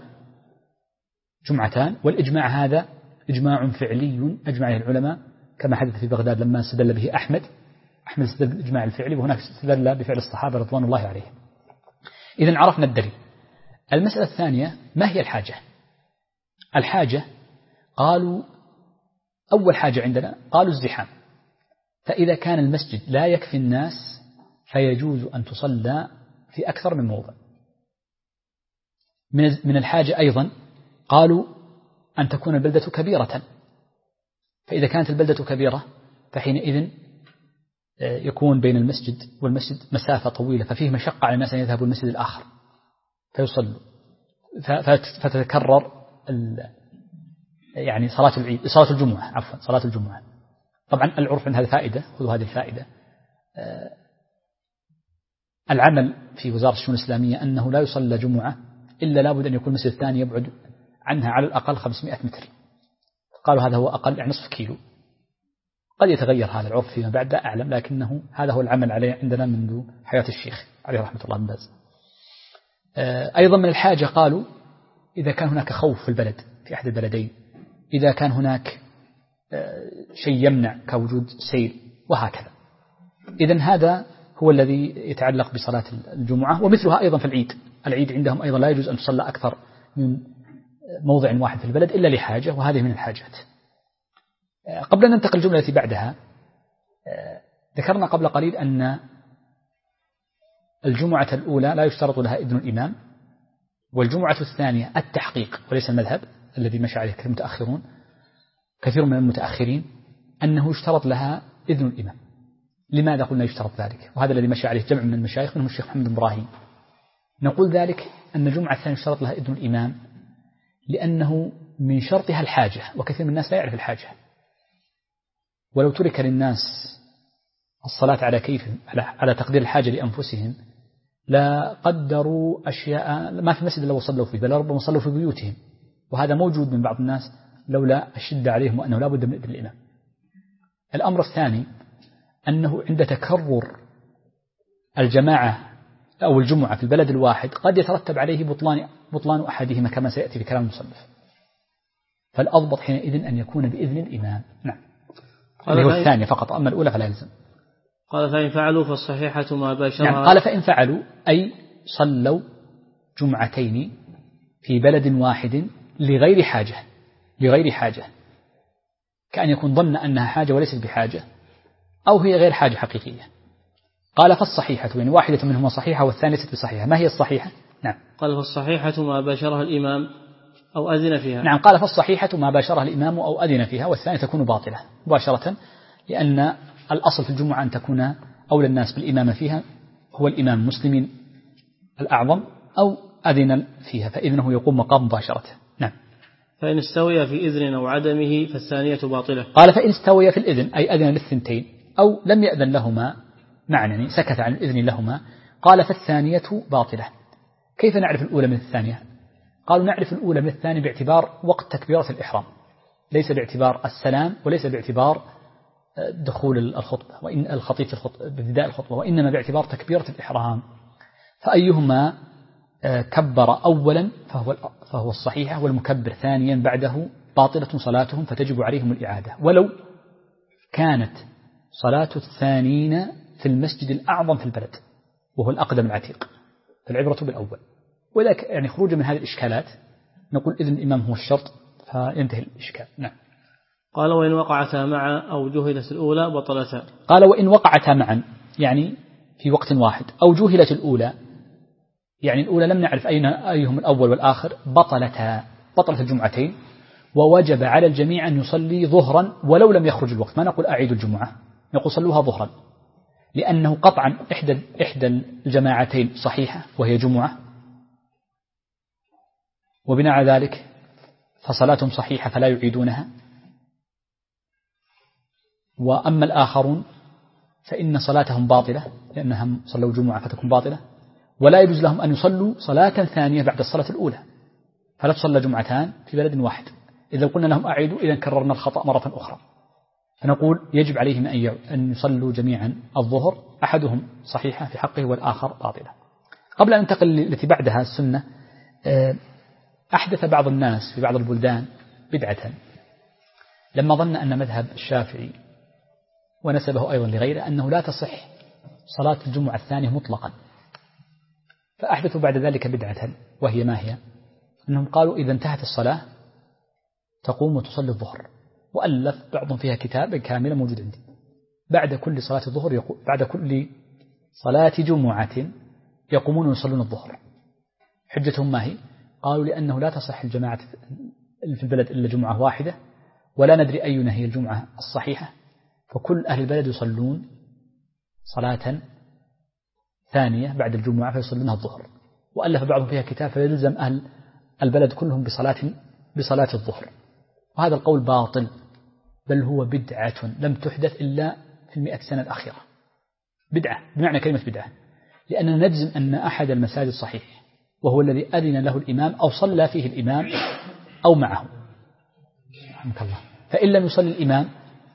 جمعتان. والإجماع هذا إجماع فعلي أجمع العلماء كما حدث في بغداد لما استدل به أحمد استدل بالإجماع الفعلي، وهناك استدل بفعل الصحابة رضوان الله عليهم. إذن عرفنا الدليل. المسألة الثانية: ما هي الحاجة؟ الحاجة قالوا أول حاجة عندنا قالوا الزحام، فإذا كان المسجد لا يكفي الناس فيجوز أن تصلى في أكثر من موضع. من الحاجة أيضا قالوا أن تكون البلدة كبيرة، فإذا كانت البلدة كبيرة فحينئذ يكون بين المسجد والمسجد مسافة طويلة، ففيه مشقة على الناس أن يذهبوا المسجد الآخر فيصلوا، فتتكرر يعني صلاة الجمعة. طبعا العرف عند هذه فائدة، خذوا هذه الفائدة. العمل في وزارة الشؤون الإسلامية أنه لا يصلى جمعة إلا لابد أن يكون المسجد الثاني يبعد عنها على الأقل 500 متر. قالوا هذا هو أقل، يعني نصف كيلو. قد يتغير هذا العرف فيما بعد، لا أعلم، لكنه هذا هو العمل عليه عندنا منذ حياة الشيخ عليه رحمة الله بن باز. أيضا من الحاجة قالوا إذا كان هناك خوف في البلد في أحد البلدين، إذا كان هناك شيء يمنع كوجود سيل وهكذا. إذن هذا هو الذي يتعلق بصلاة الجمعة. ومثلها أيضا في العيد عندهم أيضا لا يجوز أن تصلى أكثر من موضع واحد في البلد إلا لحاجة، وهذه من الحاجات. قبل أن ننتقل الجملة التي بعدها، ذكرنا قبل قليل أن الجمعة الأولى لا يشترط لها إذن الإمام، والجمعة الثانية التحقيق وليس المذهب الذي مشى عليه كثير من المتأخرين أنه يشترط لها إذن الإمام. لماذا قلنا يشترط ذلك؟ وهذا الذي مشى عليه جمع من المشايخ منهم الشيخ محمد بن إبراهيم. نقول ذلك أن الجمعة الثانية يشترط لها إذن الإمام لأنه من شرطها الحاجة، وكثير من الناس لا يعرف الحاجة. ولو ترك للناس الصلاة على كيفهم على تقدير الحاجة لأنفسهم لا قدروا أشياء ما في المسجد لو صلوا فيه، بل ربما صلوا في بيوتهم، وهذا موجود من بعض الناس لولا أشد عليهم وأنه لا بد من إذن الإمام. الأمر الثاني أنه عند تكرر الجماعة أو الجمعة في البلد الواحد قد يترتب عليه بطلان أحدهما كما سيأتي في كلام المصنف، فالأضبط حينئذ أن يكون بإذن الإمام. نعم، هذا هو الثاني فقط، أما الأولى فلا يلزم. قال فإن فعلوا فالصحيحة ما باشرها. نعم، قال فإن فعلوا أي صلوا جمعتين في بلد واحد لغير حاجة، كأن يكون ظن أنها حاجة وليست بحاجة، أو هي غير حاجة حقيقية. قال فالصحيحة، يعني واحدة منهما صحيحة والثانية ليست بصحيحة. ما هي الصحيحة؟ نعم، قال فالصحيحة ما باشرها الإمام أو أذن فيها. نعم، قال فالصحيحة ما باشرها الإمام أو أذن فيها، والثانية تكون باطلة مباشرة، لأن الأصل في الجمعة أن تكون أولى الناس بالإمامة فيها هو الإمام المسلمين الأعظم، أو أذن فيها فإذنه يقوم مقام مباشرة. نعم. فإن استوي في إذن أو عدمه فالثانية باطلة. قال فإن استوي في الإذن أي أذن للثنتين أو لم يأذن لهما، معنى سكت عن الإذن لهما، قال فالثانية باطلة. كيف نعرف الأولى من الثانية؟ قالوا نعرف الأولى من الثانية باعتبار وقت تكبيرة الإحرام، ليس باعتبار السلام وليس باعتبار دخول الخطبة وإن الخطيب في الخطبة بابتداء الخطبة، وإنما باعتبار تكبيرة الإحرام، فأيهما كبر أولا فهو الصحيح، والمكبر ثانيا بعده باطلة صلاتهم فتجب عليهم الإعادة، ولو كانت صلاة الثانين في المسجد الأعظم في البلد وهو الأقدم العتيق، فالعبرة بالأول. وإذا يعني خروجا من هذه الإشكالات نقول إذن الإمام هو الشرط فينتهي الإشكال. نعم. قال وإن وقعتا معا أو جهلت الأولى بطلتا. قال وإن وقعتا معا يعني في وقت واحد، أو جهلت الأولى يعني الأولى لم نعرف أيهم الأول والآخر، بطلت الجمعتين، ووجب على الجميع أن يصلي ظهرا ولو لم يخرج الوقت. ما نقول أعيد الجمعة، نقول صلوها ظهرا، لأنه قطعا إحدى الجماعتين صحيحة وهي جمعة، وبناء على ذلك فصلاتهم صحيحة فلا يعيدونها. وأما الآخرون فإن صلاتهم باطلة لأنهم صلوا جمعة فتكون باطلة، ولا يجوز لهم أن يصلوا صلاة ثانية بعد الصلاة الأولى، فلا تصلى جمعتان في بلد واحد. إذا قلنا لهم أعيدوا إذا كررنا الخطأ مرة أخرى، فنقول يجب عليهم أن يصلوا جميعا الظهر، أحدهم صحيحة في حقه والآخر باطلة. قبل أن ننتقل التي بعدها السنة، أحدث بعض الناس في بعض البلدان بدعة لما ظن أن مذهب الشافعي ونسبه أيضا لغيره أنه لا تصح صلاة الجمعة الثانية مطلقا، فأحدثوا بعد ذلك بدعة، وهي ما هي؟ أنهم قالوا إذا انتهت الصلاة تقوم وتصلي الظهر، وألف بعضهم فيها كتاب كامل موجود عندي، بعد كل صلاة الظهر بعد كل صلاة جمعة يقومون ويصلون الظهر. حجتهم ما هي؟ قالوا لأنه لا تصح الجماعة في البلد إلا جمعة واحدة، ولا ندري أينا هي الجمعة الصحيحة، فكل أهل البلد يصلون صلاة ثانية بعد الجمعة فيصلونها الظهر، وألف بعضهم فيها كتاب فيلزم أهل البلد كلهم بصلاة الظهر. وهذا القول باطل، بل هو بدعة لم تحدث إلا في 100 سنة الأخيرة. بدعة بمعنى كلمة بدعة، لأننا نجزم أن أحد المساجد صحيح وهو الذي أذن له الإمام أو صلى فيه الإمام أو معه، رحمك الله. فإن لم يصلي الإمام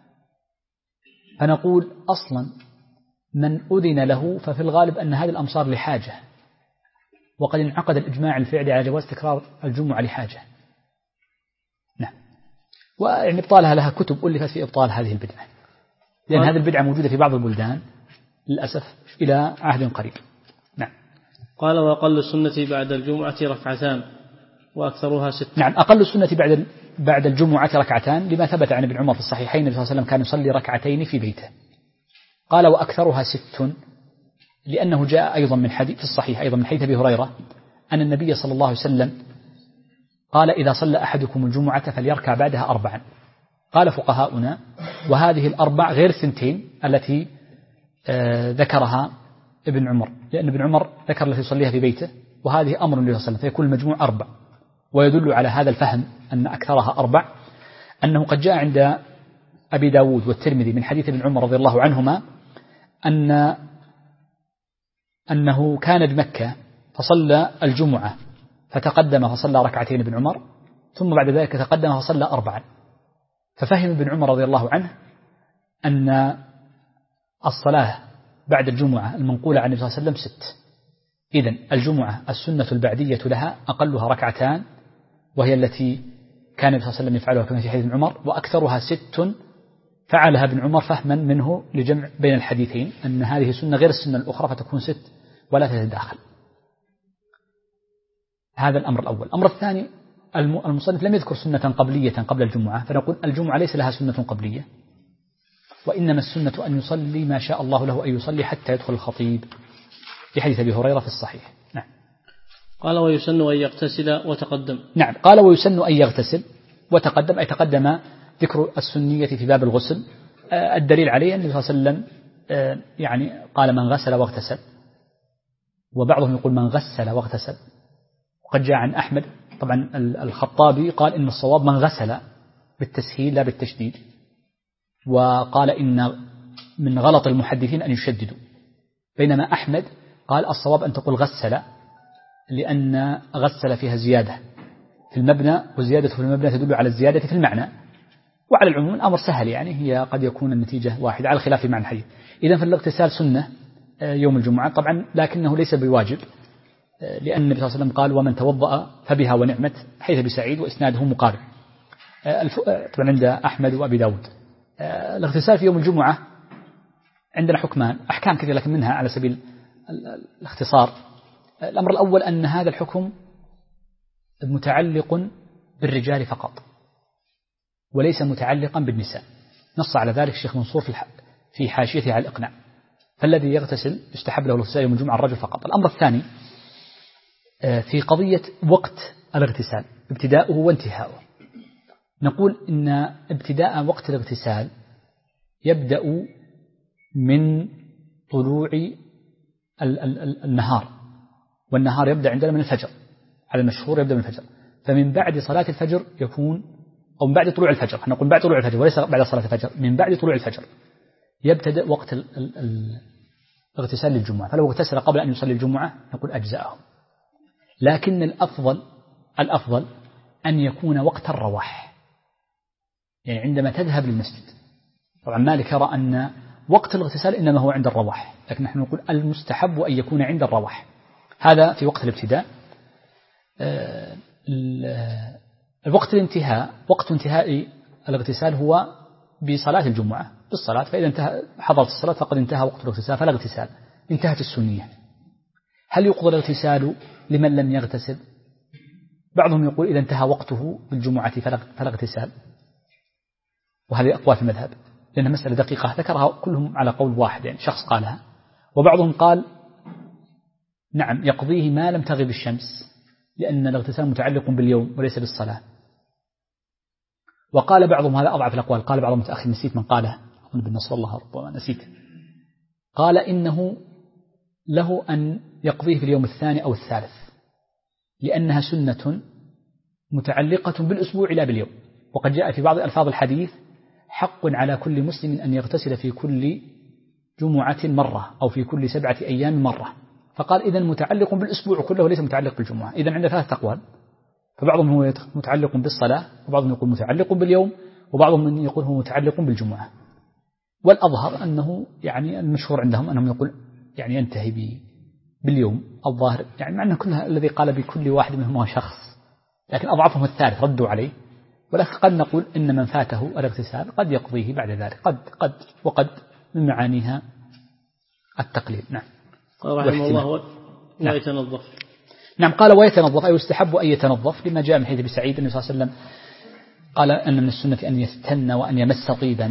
فنقول أصلا من أذن له ففي الغالب أن هذه الأمصار لحاجة، وقد انعقد الإجماع الفعلي على جواز تكرار الجمعة لحاجة. نعم. ويعني إبطالها لها كتب ألفت في إبطال هذه البدعة، لأن هذه البدعة موجودة في بعض البلدان للأسف إلى عهد قريب. نعم. قال وأقل السنة بعد الجمعة ركعتان وأكثرها 6. نعم، أقل السنة بعد الجمعة ركعتان، لما ثبت عن ابن عمر في الصحيحين النبي صلى الله عليه وسلم كان يصلي ركعتين في بيته. قال وأكثرها 6 لأنه جاء أيضا من حديث في الصحيح أيضا من حديث أبي هريرة أن النبي صلى الله عليه وسلم قال إذا صلى أحدكم الجمعة فليركع بعدها 4. قال فقهاؤنا وهذه 4 غير 2 التي ذكرها ابن عمر، لأن ابن عمر ذكر التي يصليها في بيته، وهذه أمر النبي صلى الله عليه وسلم، فيكون المجموع 4. ويدل على هذا الفهم أن أكثرها 4 أنه قد جاء عند أبي داود والترمذي من حديث ابن عمر رضي الله عنهما أنه كان بمكة فصلى الجمعة فتقدم فصلى ركعتين ابن عمر، ثم بعد ذلك تقدم فصلى 4. ففهم ابن عمر رضي الله عنه أن الصلاة بعد الجمعة المنقولة عن النبي صلى الله عليه وسلم 6. إذن الجمعة السنة البعدية لها أقلها 2 وهي التي كان النبي صلى الله عليه وسلم يفعلها كما في حديث ابن عمر، وأكثرها 6 فعلها ابن عمر فهما منه لجمع بين الحديثين أن هذه سنة غير السنة الأخرى فتكون 6 ولا تتداخل. هذا الأمر الأول. الأمر الثاني المصنف لم يذكر سنة قبلية قبل الجمعة، فنقول الجمعة ليس لها سنة قبلية، وإنما السنة أن يصلي ما شاء الله له أن يصلي حتى يدخل الخطيب في حديث أبي هريرة في الصحيح. نعم. قال ويسن أن يغتسل وتقدم. نعم، قال ويسن أن يغتسل وتقدم، أي تقدم ذكر السنية في باب الغسل. الدليل عليه أن النبي صلى الله عليه وسلم يعني قال من غسل واغتسل، وبعضهم يقول من غسل واغتسل. وقد جاء عن أحمد طبعا الخطابي قال إن الصواب من غسل بالتسهيل لا بالتشديد، وقال إن من غلط المحدثين أن يشددوا، بينما أحمد قال الصواب أن تقول غسل، لأن غسل فيها زيادة في المبنى، وزيادة في المبنى تدل على الزيادة في المعنى. وعلى العموم الأمر سهل، يعني هي قد يكون النتيجة واحدة على الخلاف في معنى الحديث. إذن فالاغتسال سنة يوم الجمعة طبعا، لكنه ليس بواجب، لأن النبي صلى الله عليه وسلم قال ومن توضأ فبها ونعمت، حيث بسعيد وإسناده مقارب طبعا عند أحمد وأبي داود. الاغتسال في يوم الجمعة عندنا حكمان، أحكام كثيرة لكن منها على سبيل الاختصار. الأمر الأول أن هذا الحكم متعلق بالرجال فقط وليس متعلقا بالنساء، نص على ذلك الشيخ منصور في حاشيته على الإقناع، فالذي يغتسل يستحب له الاغتسال يوم الجمعة الرجل فقط. الأمر الثاني في قضية وقت الاغتسال ابتداؤه وانتهاؤه، نقول إن ابتداء وقت الاغتسال يبدأ من طلوع النهار، والنهار يبدأ عندنا من الفجر، على المشهور يبدأ من الفجر، فمن بعد صلاة الفجر يكون، أو من بعد طلوع الفجر، نقول بعد طلوع الفجر وليس بعد صلاة الفجر، من بعد طلوع الفجر يبتدأ وقت الاغتسال للجمعة. فلو اغتسل قبل أن يصلي الجمعة نقول أجزاءه، لكن الأفضل أن يكون وقت الرواح، يعني عندما تذهب للمسجد. طبعا مالك يرى أن وقت الاغتسال إنما هو عند الرواح، لكن نحن نقول المستحب أن يكون عند الرواح، هذا في وقت الابتداء. الوقت الانتهاء، وقت انتهاء الاغتسال هو بصلاة الجمعة بالصلاة، فإذا حضرت الصلاة فقد انتهى وقت الاغتسال فلا اغتسال، انتهت السنية. هل يقضى الاغتسال لمن لم يغتسل؟ بعضهم يقول إذا انتهى وقته بالجمعة فلا اغتسال، وهذه أقوال في المذهب لأنها مسألة دقيقة ذكرها كلهم على قول واحد، يعني شخص قالها. وبعضهم قال نعم يقضيه ما لم تغب الشمس، لأن الاغتسال متعلق باليوم وليس بالصلاة. وقال بعضهم، هذا أضعف الأقوال، قال بعضهم متأخر نسيت من قاله أظن بالنصر الله ربما نسيت، قال إنه له أن يقضيه في اليوم الثاني أو الثالث، لأنها سنة متعلقة بالأسبوع لا باليوم. وقد جاء في بعض ألفاظ الحديث حق على كل مسلم أن يغتسل في كل جمعة مرة أو في كل 7 أيام مرة، فقال إذن متعلق بالأسبوع كله ليس متعلق بالجمعة. إذن عند 3 أقوال، فبعضهم هو متعلق بالصلاة، وبعضهم يقول متعلق باليوم، وبعضهم يقول هو متعلق بالجمعة. والأظهر أنه يعني المشهور عندهم أنهم يقول يعني ينتهي باليوم الظاهر، يعني مع أن كلها الذي قال بكل واحد منهم هو شخص، لكن أضعفهم الثالث ردوا عليه. ولكن قد نقول إن من فاته الاغتسال قد يقضيه بعد ذلك، وقد من معانيها التقليل. نعم. قال رحمه الله ويتنظف. نعم قال ويتنظف، أي يستحب أن يتنظف، لما جاء من حديث أبي سعيد النبي صلى الله عليه وسلم قال أن من السنة أن يستن وأن يمس طيبا.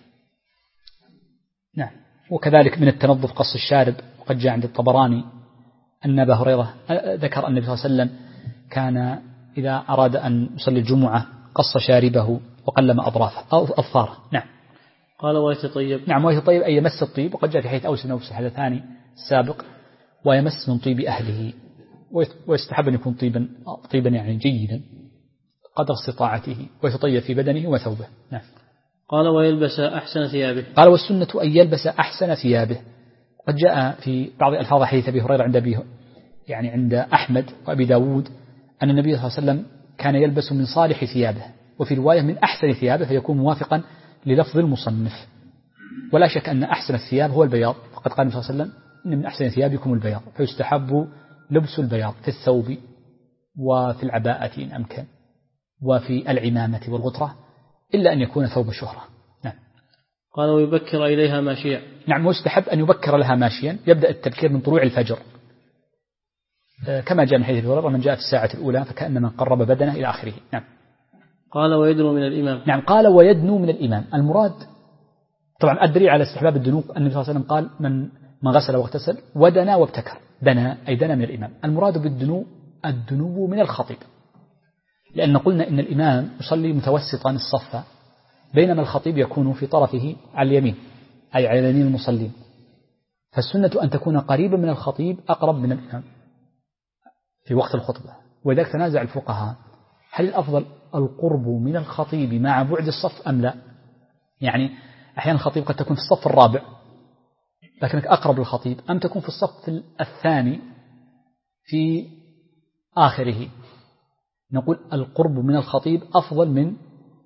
نعم. وكذلك من التنظف قص الشارب، وقد جاء عند الطبراني أن أبا هريرة ذكر أن النبي صلى الله عليه وسلم كان إذا أراد أن يصلي الجمعة قص شاربه وقلم أظفاره. نعم. قال ويتطيب. نعم ويتطيب أي يمس الطيب، وقد جاء في حديث أوس بن الحدثاني السابق ويمس من طيب أهله، ويستحب أن يكون طيبا يعني جيدا قدر استطاعته، ويتطيب في بدنه وثوبه. نعم. قال ويلبس أحسن ثيابه. قال والسنة أن يلبس أحسن ثيابه. قد جاء في بعض ألفاظ حديث أبي هريرة عند أحمد وأبي داود أن النبي صلى الله عليه وسلم كان يلبس من صالح ثيابه، وفي رواية من أحسن ثيابه، فيكون موافقا للفظ المصنف. ولا شك أن أحسن الثياب هو البياض، فقد قال النبي صلى الله عليه وسلم إن من أحسن ثيابكم البياض، فيستحب لبس البياض في الثوب وفي العباءة إن أمكن، وفي العمامة والغطرة، إلا أن يكون ثوب شهرة. نعم. قال ويبكر إليها ماشيا. نعم ويستحب أن يبكر لها ماشيا، يبدأ التبكير من طلوع الفجر، كما جاء من حديث الورى من جاء في الساعة الأولى فكأن من قرب بدنه إلى آخره. نعم. قال ويدنو من الإمام. نعم قال ويدنو من الإمام. المراد طبعا الدليل على استحباب الدنو أن النبي صلى الله عليه وسلم قال من غسل واغتسل ودنا وابتكر. دنا أي دنا من الإمام. المراد بالدنو الدنو من الخطيب، لأن قلنا إن الإمام يصلي متوسطا الصف، بينما الخطيب يكون في طرفه على اليمين، أي على يمين المصلين، فالسنة أن تكون قريبا من الخطيب أقرب من الإمام في وقت الخطبة. ولذلك تنازع الفقهاء هل الأفضل القرب من الخطيب مع بعد الصف أم لا؟ يعني أحيانا الخطيب قد تكون في الصف الرابع لكنك أقرب للخطيب، أم تكون في الصف الثاني في آخره. نقول القرب من الخطيب أفضل من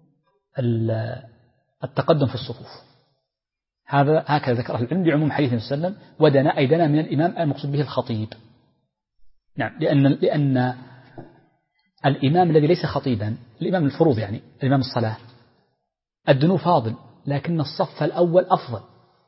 التقدم في الصفوف. هكذا ذكر أهل العلم بعموم حديث النبي صلى الله عليه وسلم ودنا أي دنا من الإمام المقصود به الخطيب. نعم. لأن الإمام الذي ليس خطيبا، الإمام الفروض يعني الإمام الصلاة، الدنو فاضل، لكن الصف الأول أفضل.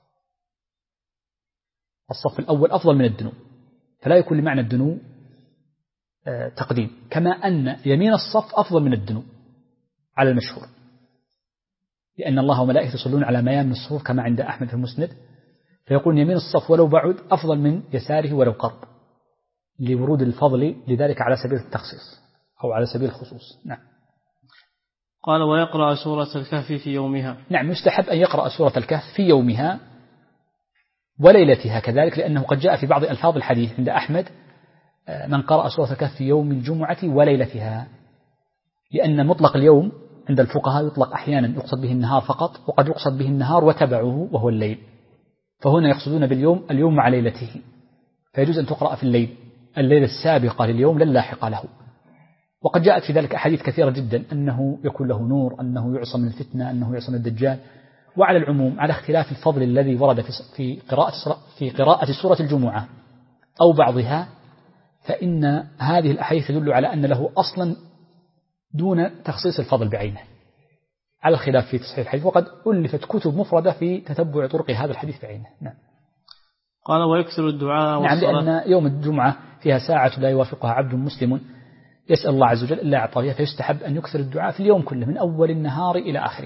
الصف الأول أفضل من الدنو، فلا يكون لمعنى الدنو تقديم، كما أن يمين الصف أفضل من الدنو على المشهور، لأن الله وملائكته يصلون على ميامن الصفوف كما عند أحمد في المسند، فيقول يمين الصف ولو بعد أفضل من يساره ولو قرب، لورود الفضل لذلك على سبيل التخصيص أو على سبيل الخصوص. نعم. قال ويقرأ سورة الكهف في يومها. نعم يستحب أن يقرأ سورة الكهف في يومها وليلتها كذلك، لأنه قد جاء في بعض ألفاظ الحديث عند أحمد من قرأ سورة الكهف في يوم الجمعة وليلتها، لأن مطلق اليوم عند الفقهاء يطلق أحيانا يقصد به النهار فقط، وقد يقصد به النهار وتبعه وهو الليل، فهنا يقصدون باليوم اليوم مع ليلته، فيجوز أن تقرأ في الليلة السابقة لليوم لا اللاحقة له. وقد جاءت في ذلك أحاديث كثيرة جدا أنه يكون له نور، أنه يعصم من الفتنة، أنه يعصم من الدجال. وعلى العموم على اختلاف الفضل الذي ورد في قراءة سورة الجمعة أو بعضها، فإن هذه الأحاديث تدل على أن له أصلا دون تخصيص الفضل بعينه، على الخلاف في تصحيح الحديث، وقد ألفت كتب مفردة في تتبع طرق هذا الحديث بعينه. نعم. قال ويكثر الدعاء والصلاة. نعم، لأن يوم الجمعة فيها ساعة لا يوافقها عبد مسلم يسأل الله عز وجل إلا أعطاه فيها، فيستحب أن يكثر الدعاء في اليوم كله من أول النهار إلى آخره.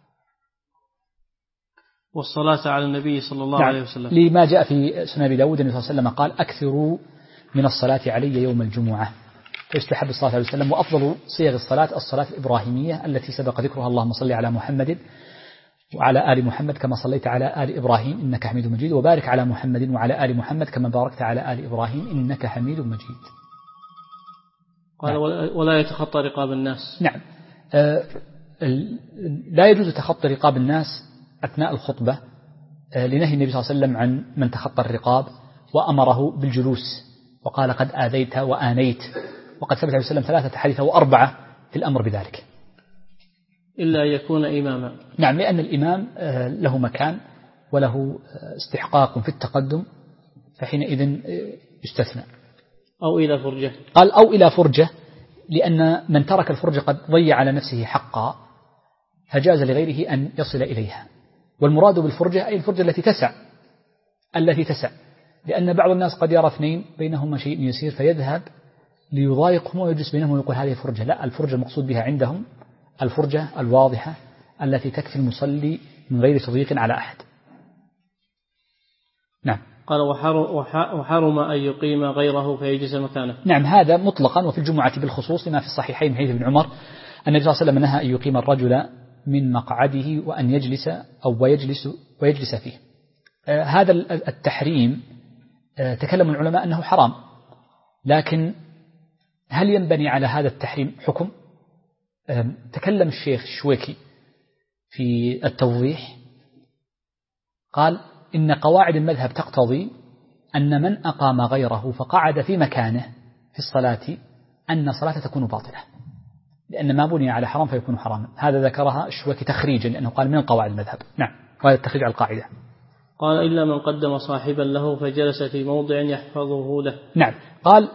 والصلاة على النبي صلى الله عليه وسلم، لما جاء في سنن أبي داود النبي صلى الله عليه وسلم قال أكثروا من الصلاة علي يوم الجمعة، فيستحب الصلاة عليه وسلم. وأفضل صيغ الصلاة الإبراهيمية التي سبق ذكرها، اللهم صل على محمد وعلى آل محمد كما صليت على آل إبراهيم إنك حميد مجيد، وبارك على محمد وعلى آل محمد كما باركت على آل إبراهيم إنك حميد مجيد. قال نعم. ولا يتخطى رقاب الناس. نعم. لا يجوز تخطي رقاب الناس أثناء الخطبة، لنهي النبي صلى الله عليه وسلم عن من تخطى الرقاب، وأمره بالجلوس وقال قد آذيت وآنيت، وقد ثبت عليه وسلم 3 حديث و4 في الأمر بذلك، إلا أن يكون إماما. نعم، لأن الإمام له مكان وله استحقاق في التقدم، فحينئذ يستثنى. أو إلى فرجة. قال أو إلى فرجة، لأن من ترك الفرجة قد ضيع على نفسه حقا، فجاز لغيره أن يصل إليها. والمراد بالفرجة أي الفرجة التي تسع، لأن بعض الناس قد يرى اثنين بينهما شيء يسير فيذهب ليضايقهم ويجلس بينهم ويقول هذه فرجة. لا، الفرجة المقصود بها عندهم الفرجة الواضحة التي تكفي المصلي من غير تضييق على أحد. نعم. قال وحرم أن يقيم غيره فيجلس مكانه. نعم، هذا مطلقا، وفي الجمعة بالخصوص لما في الصحيحين من حديث ابن عمر النبي صلى الله عليه وسلم نهى أن يقيم الرجل من مقعده وأن يجلس أو ويجلس فيه. هذا التحريم تكلم العلماء أنه حرام، لكن هل ينبني على هذا التحريم حكم؟ تكلم الشيخ الشويكي في التوضيح، قال إن قواعد المذهب تقتضي أن من أقام غيره فقعد في مكانه في الصلاة أن صلاته تكون باطلة، لأن ما بني على حرام فيكون حراما. هذا ذكرها الشويكي تخريجا لأنه قال من قواعد المذهب. نعم، وهذا التخريج على القاعدة. قال إلا من قدم صاحبا له فجلس في موضع يحفظه له. نعم، قال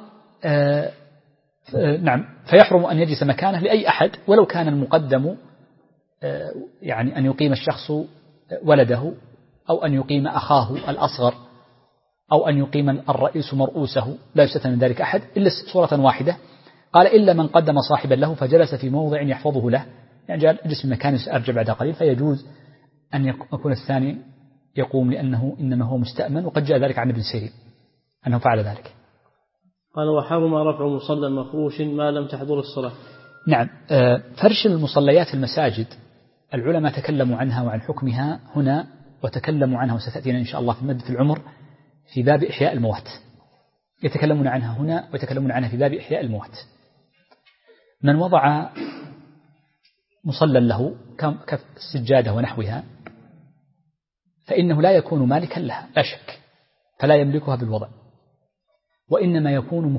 نعم، فيحرم أن يجلس مكانه لأي أحد ولو كان المقدم يعني أن يقيم الشخص ولده، أو أن يقيم أخاه الأصغر، أو أن يقيم الرئيس مرؤوسه، لا يستثنى من ذلك أحد إلا صورة واحدة. قال إلا من قدم صاحبا له فجلس في موضع يحفظه له، يعني جلس في مكان أرجع بعد قليل، فيجوز أن يكون الثاني يقوم لأنه إنما هو مستأمن، وقد جاء ذلك عن ابن سيرين أنه فعل ذلك. قال وحرم رفع مصلى مفروش ما لم تحضر الصلاة. نعم، فرش المصليات في المساجد العلماء تكلموا عنها وعن حكمها هنا، وتكلموا عنها وستأتينا إن شاء الله في مد في العمر في باب إحياء الموات، يتكلمون عنها هنا ويتكلمون عنها في باب إحياء الموات. من وضع مصلى له كالسجادة ونحوها فإنه لا يكون مالكا لها لا شك، فلا يملكها بالوضع، وإنما يكون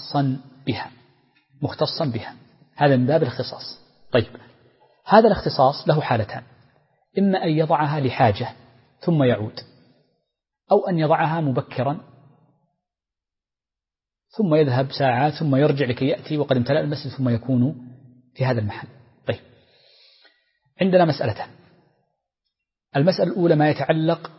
مختصا بها، هذا من باب الاختصاص. طيب، هذا الاختصاص له حالتان: إما أن يضعها لحاجة ثم يعود، أو أن يضعها مبكرا ثم يذهب ساعات ثم يرجع لكي يأتي وقد امتلأ المسجد ثم يكون في هذا المحل. طيب، عندنا مسألتان. المسألة الأولى ما يتعلق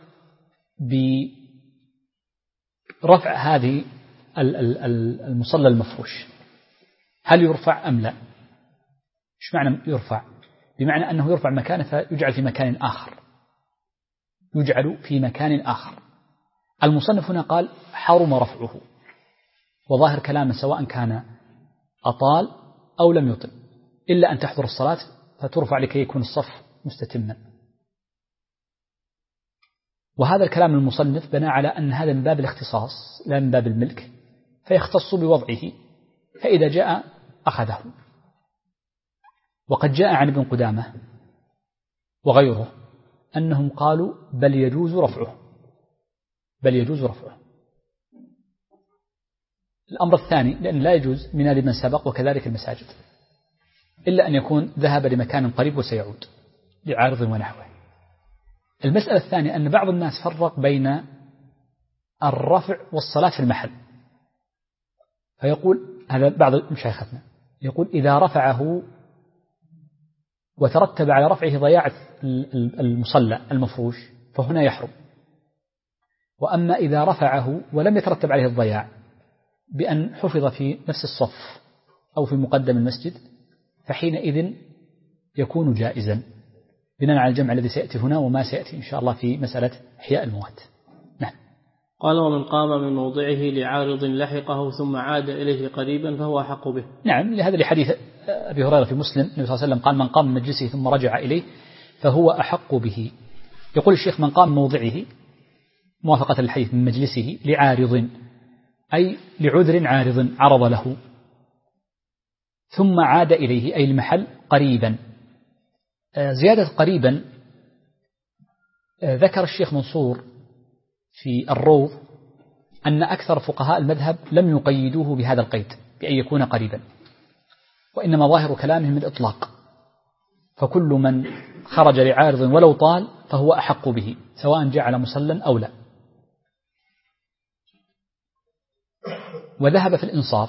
برفع هذه المصلى المفروش، هل يرفع أم لا؟ إيش معنى يرفع؟ بمعنى أنه يرفع مكانه فيجعل في مكان آخر، يجعل في مكان آخر. المصنف هنا قال حرم رفعه، وظاهر كلامه سواء كان أطال أو لم يطل، إلا أن تحضر الصلاة فترفع لكي يكون الصف مستتما. وهذا الكلام المصنف بنى على أن هذا من باب الاختصاص لا من باب الملك، فيختص بوضعه، فإذا جاء أخذه. وقد جاء عن ابن قدامة وغيره أنهم قالوا بل يجوز رفعه. الأمر الثاني لأن لا يجوز من لمن سبق، وكذلك المساجد، إلا أن يكون ذهب لمكان قريب وسيعود لعارض ونحوه. المسألة الثانية أن بعض الناس فرق بين الرفع والصلاة في المحل، فيقول هذا بعض مشايختنا يقول إذا رفعه وترتب على رفعه ضياع المصلى المفروش فهنا يحرم، وأما إذا رفعه ولم يترتب عليه الضياع بأن حفظ في نفس الصف أو في مقدم المسجد فحينئذ يكون جائزا، بناء على الجمع الذي سيأتي هنا وما سيأتي إن شاء الله في مسألة إحياء الموات. نعم. قال ومن قام من موضعه لعارض لحقه ثم عاد إليه قريبا فهو أحق به. نعم، لهذا لحديث أبي هريرة في مسلم النبي صلى الله عليه وسلم قال من قام من مجلسه ثم رجع إليه فهو أحق به. يقول الشيخ من قام من موضعه موافقة الحديث من مجلسه لعارض أي لعذر عارض عرض له، ثم عاد إليه أي المحل قريبا. زيادة قريبا ذكر الشيخ منصور في الروض أن أكثر فقهاء المذهب لم يقيدوه بهذا القيد بأن يكون قريبا، وإنما ظاهر كلامهم الإطلاق، فكل من خرج لعارض ولو طال فهو أحق به سواء جعل مصلى أو لا. وذهب في الإنصاف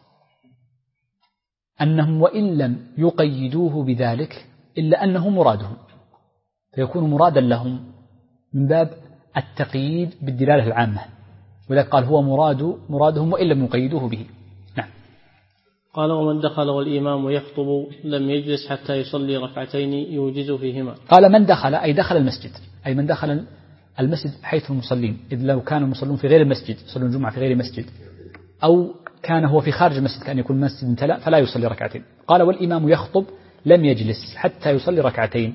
أنهم وإن لم يقيدوه بذلك إلا أنه مرادهم، فيكون مرادا لهم من باب التقييد بالدلالة العامة، ولذلك قال هو مرادهم وإن لم يقيدوه به. نعم. قال ومن دخل والإمام يخطب لم يجلس حتى يصلي ركعتين يوجز فيهما. قال من دخل أي دخل المسجد، أي من دخل المسجد حيث المصلين، إذ لو كانوا المصلون في غير المسجد يصلون الجمعة في غير المسجد، أو كان هو في خارج المسجد كأن يكون مسجد امتلأ فلا يصلي ركعتين. قال والإمام يخطب لم يجلس حتى يصلي ركعتين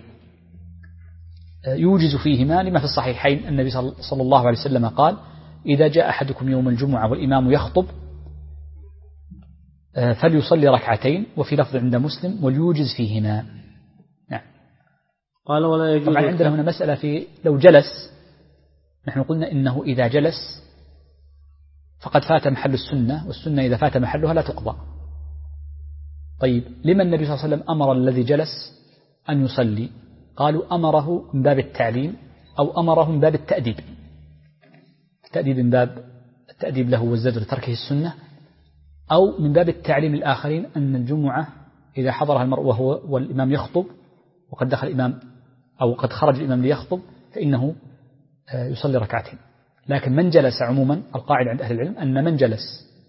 يوجز فيهما، لما في الصحيحين النبي صلى الله عليه وسلم قال إذا جاء أحدكم يوم الجمعة والإمام يخطب فليصلي ركعتين، وفي لفظ عند مسلم وليوجز فيهما. نعم. قال ولا يجوز. طبعا عندنا هنا مسألة في لو جلس، نحن قلنا إنه إذا جلس فقد فات محل السنة، والسنة إذا فات محلها لا تقضى. طيب لما النبي صلى الله عليه وسلم أمر الذي جلس أن يصلي؟ قالوا أمره من باب التعليم أو أمره من باب التأديب. التأديب من باب التأديب له والزجر تركه السنة، أو من باب التعليم الآخرين أن الجمعة إذا حضرها المرء وهو والإمام يخطب وقد دخل الإمام أو قد خرج الإمام ليخطب فإنه يصلي ركعتين. لكن من جلس عموما القاعدة عند أهل العلم أن من جلس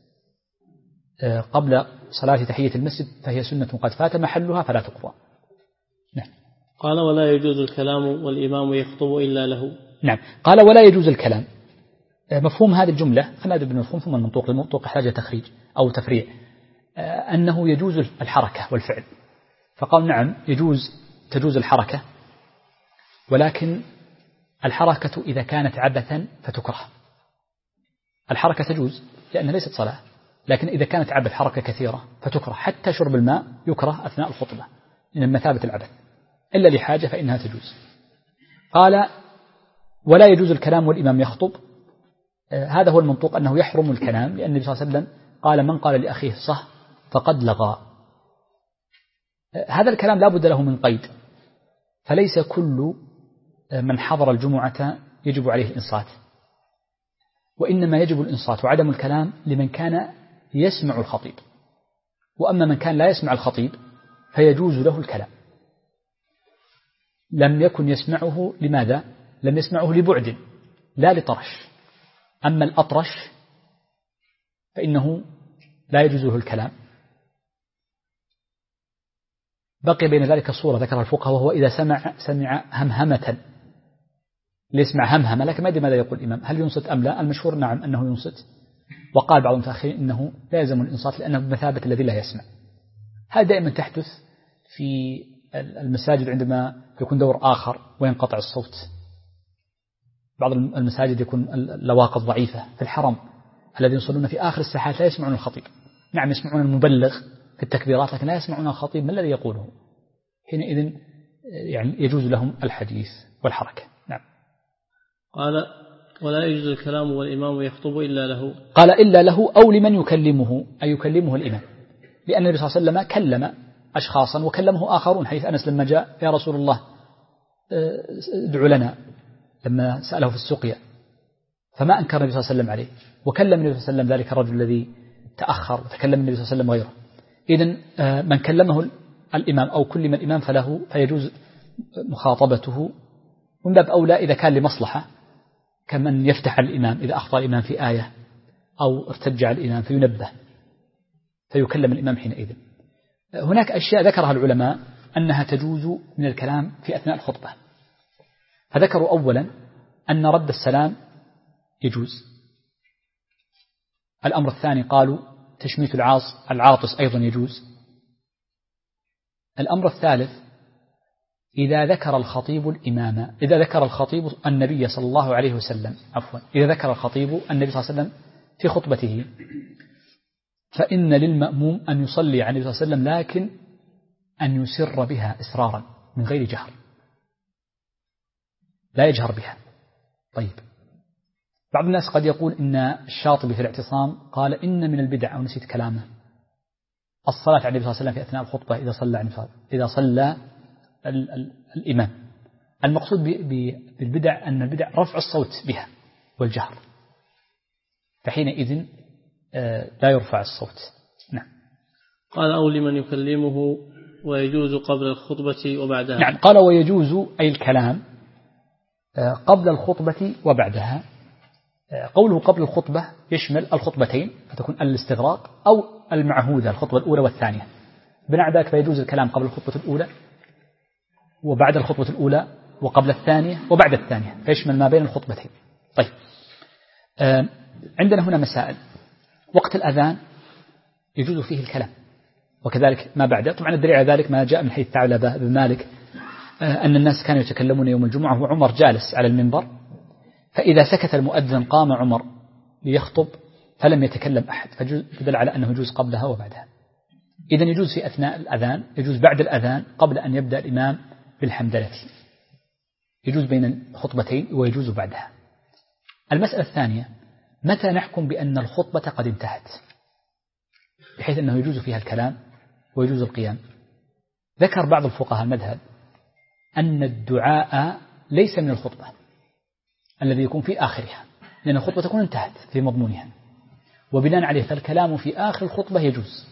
قبل صلاة تحية المسجد فهي سنة قد فات محلها فلا تقضى. نعم. قال ولا يجوز الكلام والإمام يخطب إلا له. نعم. قال ولا يجوز الكلام. مفهوم هذه الجملة خلينا نبدأ بالمفهوم ثم المنطوق. المنطوق يحتاج تخريج أو تفريع. أنه يجوز الحركة والفعل، فقال نعم تجوز الحركة، ولكن الحركة إذا كانت عبثا فتكره. الحركة تجوز لأنها ليست صلاة، لكن إذا كانت عبث حركة كثيرة فتكره، حتى شرب الماء يكره أثناء الخطبة من مثابة العبث، إلا لحاجة فإنها تجوز. قال ولا يجوز الكلام والإمام يخطب. هذا هو المنطوق أنه يحرم الكلام، لأن النبي صلى الله عليه وسلم قال من قال لأخيه صح فقد لغى. هذا الكلام لا بد له من قيد، فليس كل من حضر الجمعة يجب عليه الإنصات، وإنما يجب الإنصات وعدم الكلام لمن كان يسمع الخطيب، وأما من كان لا يسمع الخطيب فيجوز له الكلام. لم يكن يسمعه، لماذا؟ لم يسمعه لبعد لا لطرش. أما الأطرش فإنه لا يجوز له الكلام. بقي بين ذلك صورة ذكرها الفقهاء، وهو إذا سمع همهمة، ليسمع همهمة لكن ما يدري ماذا يقول الإمام، هل ينصت أم لا؟ المشهور نعم أنه ينصت، وقال بعض المتأخرين إنه لا يلزم الإنصات لأنه بمثابة الذي لا يسمع. هذا دائما تحدث في المساجد عندما يكون دور آخر وينقطع الصوت. بعض المساجد يكون اللواقط ضعيفة. في الحرم الذين يصلون في آخر الساحات لا يسمعون الخطيب، نعم يسمعون المبلغ في التكبيرات لكن لا يسمعون الخطيب ما الذي يقوله. حينئذ يعني يجوز لهم الحديث والحركة. نعم. قال ولا يجوز الكلام والإمام يخطب إلا له. قال إلا له أو لمن يكلمه، أي يكلمه الإمام، لأن النبي صلى الله عليه وسلم كلم أشخاصا وكلمه آخرون، حيث أنس لما جاء يا رسول الله ادعو لنا لما سأله في السقيا، فما أنكر النبي صلى الله عليه وسلم عليه، وكلم النبي صلى الله عليه وسلم ذلك الرجل الذي تأخر، وتكلم النبي صلى الله عليه وسلم غيره. إذن من كلمه الإمام أو كلم الإمام فيجوز مخاطبته، من باب أولى إذا كان لمصلحة، كمن يفتح الإمام إذا أخطأ الإمام في آية أو ارتجع الإمام فينبه فيكلم الإمام حينئذ. هناك أشياء ذكرها العلماء أنها تجوز من الكلام في أثناء الخطبة، فذكروا أولا أن رد السلام يجوز. الأمر الثاني قالوا تشميت العاطس أيضا يجوز. الأمر الثالث إذا ذكر الخطيب النبي صلى الله عليه وسلم، إذا ذكر الخطيب النبي صلى الله عليه وسلم في خطبته، فإن للمأموم أن يصلي على النبي صلى الله عليه وسلم، لكن أن يسر بها إسرارا من غير جهر، لا يجهر بها. طيب، بعض الناس قد يقول إن الشاطبي في الاعتصام قال إن من البدع، أو نسيت كلامه، الصلاة على النبي صلى الله عليه وسلم في أثناء الخطبة إذا صلى الإمام. المقصود بالبدع أن البدع رفع الصوت بها والجهر، فحينئذ لا يرفع الصوت. نعم. قال أو لمن يكلمه ويجوز قبل الخطبة وبعدها. نعم، قال ويجوز أي الكلام قبل الخطبة وبعدها. قوله قبل الخطبة يشمل الخطبتين فتكون الاستغراق أو المعهودة الخطبة الأولى والثانية. بناء ذلك فيجوز الكلام قبل الخطبة الأولى وبعد الخطبة الأولى وقبل الثانية وبعد الثانية، فيشمل ما بين الخطبتين. طيب، عندنا هنا مسائل. وقت الأذان يجوز فيه الكلام، وكذلك ما بعده. طبعا الدليل على ذلك ما جاء من حديث ثعلبة بن مالك أن الناس كانوا يتكلمون يوم الجمعة وعمر جالس على المنبر، فإذا سكت المؤذن قام عمر ليخطب فلم يتكلم أحد، فدل على أنه يجوز قبلها وبعدها. إذن يجوز في أثناء الأذان، يجوز بعد الأذان قبل أن يبدأ الإمام بالحمدلة، يجوز بين الخطبتين ويجوز بعدها. المسألة الثانية: متى نحكم بأن الخطبة قد انتهت بحيث أنه يجوز فيها الكلام ويجوز القيام؟ ذكر بعض الفقهاء المذهب أن الدعاء ليس من الخطبة الذي يكون في آخرها، لأن الخطبة تكون انتهت في مضمونها، وبناء عليه فالكلام في آخر الخطبة يجوز.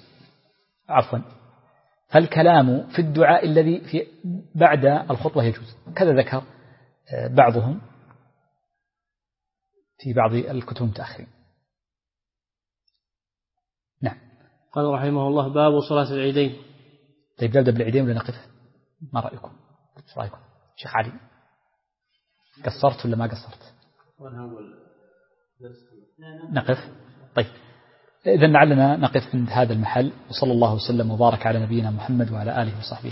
فالكلام في الدعاء الذي في بعد الخطبة يجوز. كذا ذكر بعضهم في بعض الكتب المتأخرين. نعم. قال رحمه الله: باب صلاة العيدين. طيب، نبدأ بالعيدين ولا نقف؟ ما رأيكم؟ ايش رأيكم شيخ علي؟ قصرت ولا ما قصرت؟ نقف. طيب، إذن لعلنا نقف عند هذا المحل، وصلى الله وسلم وبارك على نبينا محمد وعلى آله وصحبه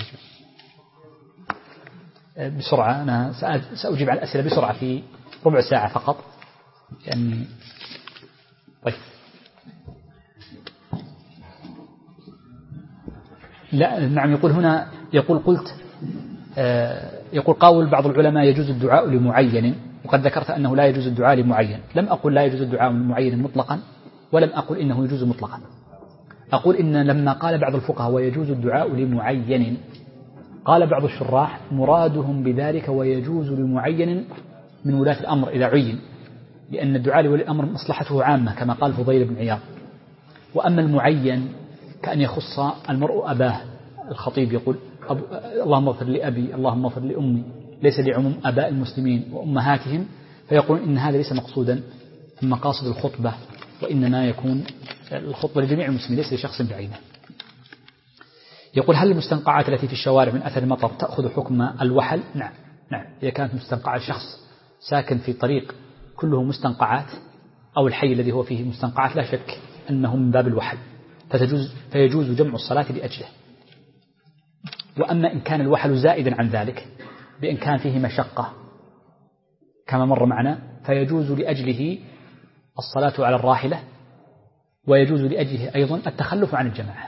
أجمعين. بسرعة، أنا سأجيب على الأسئلة بسرعة في ربع ساعة فقط يعني. طيب، لا نعم. يقول هنا، يقول قول بعض العلماء يجوز الدعاء لمعين، وقد ذكرت أنه لا يجوز الدعاء لمعين. لم أقل لا يجوز الدعاء لمعين مطلقا، ولم أقل إنه يجوز مطلقا. أقول إن لما قال بعض الفقهاء ويجوز الدعاء لمعين، قال بعض الشراح مرادهم بذلك ويجوز لمعين من ولاة الأمر إذا عين، لأن الدعاء لولي الأمر مصلحته عامة كما قال فضيل بن عياض. وأما المعين كأن يخص المرء أباه. الخطيب يقول: اللهم اغفر لأبي، اللهم اغفر لأمي، ليس لعموم أباء المسلمين وأمهاتهم، فيقول إن هذا ليس مقصودا في مقاصد الخطبة، وإنما يكون الخطبة لجميع المسلمين ليس لشخص بعينه. يقول: هل المستنقعات التي في الشوارع من أثر المطر تأخذ حكم الوحل؟ نعم. إذا كانت مستنقعة شخص ساكن في طريق كله مستنقعات، أو الحي الذي هو فيه مستنقعات، لا شك أنه من باب الوحل، فيجوز جمع الصلاة لأجله. وأما إن كان الوحل زائدا عن ذلك بإن كان فيه مشقة كما مر معنا، فيجوز لأجله الصلاة على الراحلة، ويجوز لأجله أيضا التخلف عن الجماعة.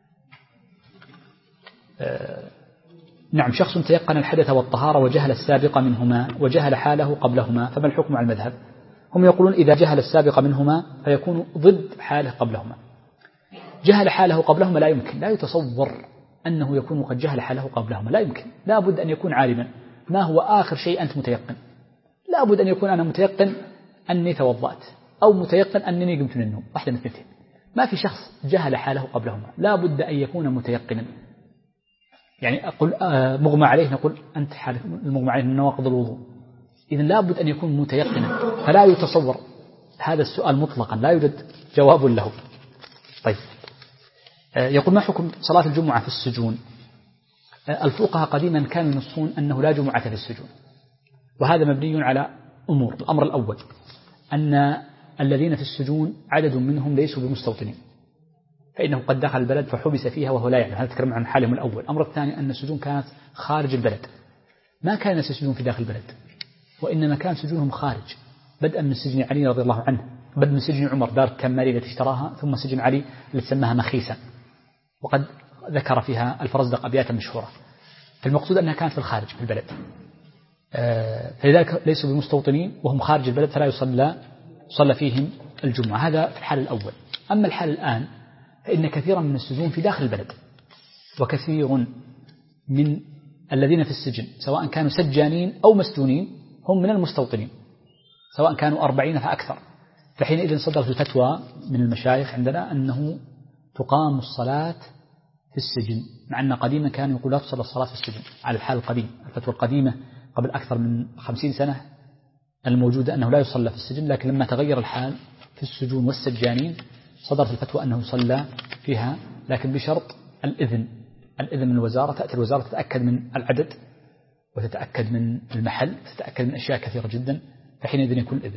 نعم. شخص تيقن الحدث والطهارة وجهل السابق منهما وجهل حاله قبلهما، فما الحكم على المذهب؟ هم يقولون إذا جهل السابق منهما فيكون ضد حاله قبلهما. جهل حاله قبلهما لا يمكن، لا يتصور أنه يكون قد جهل حاله قبلهما، لا يمكن. لا بد أن يكون عالما. ما هو آخر شيء أنت متيقن؟ لا بد أن يكون أنا متيقن أني توضأت، أو متيقن أنني قمت من النوم، واحدة من اثنتين. ما في شخص جهل حاله قبلهما، لا بد أن يكون متيقنا. يعني أقول مغمى عليه، نقول أنت حالك المغمى عليه من نواقض الوضوء، إذن لا بد أن يكون متيقنا، فلا يتصور هذا السؤال مطلقا، لا يوجد جواب له. طيب، يقول: ما حكم صلاة الجمعة في السجون؟ الفقهاء قديما كانوا ينصون أنه لا جمعة في السجون، وهذا مبني على أمور. الأمر الأول أن الذين في السجون عدد منهم ليسوا بمستوطنين، فإنه قد دخل البلد فحبس فيها وهو لا يعلم، هذا تكلم عن حالهم الأول. الأمر الثاني أن السجون كانت خارج البلد، ما كان الناس يسجنون في داخل البلد، وإنما كان سجونهم خارج، بدءا من سجن علي رضي الله عنه، بدءا من سجن عمر دار التماري التي اشتراها، ثم سجن علي التي سماها مخيسا، وقد ذكر فيها الفرزدق أبياتا مشهورة. فالمقصود أنها كانت في الخارج في البلد، فلذلك ليسوا بمستوطنين وهم خارج البلد، فلا يصلى فيهم الجمعة. هذا في الحال الأول. أما الحال الآن فإن كثيرا من السجون في داخل البلد، وكثير من الذين في السجن سواء كانوا سجانين أو مسجونين هم من المستوطنين، سواء كانوا 40 فأكثر، فحينئذ صدرت الفتوى من المشايخ عندنا أنه تقام الصلاة في السجن، مع أن قديما كانوا يقول لا تصلى الصلاة في السجن على الحال القديم. الفتوى القديمة قبل أكثر من 50 سنة الموجودة أنه لا يصلى في السجن، لكن لما تغير الحال في السجون والسجانين صدرت الفتوى أنه يصلى فيها، لكن بشرط الإذن من الوزارة. تأتي الوزارة تتأكد من العدد وتتأكد من المحل، تتأكد من أشياء كثيرة جدا، فحينئذ يكون الإذن.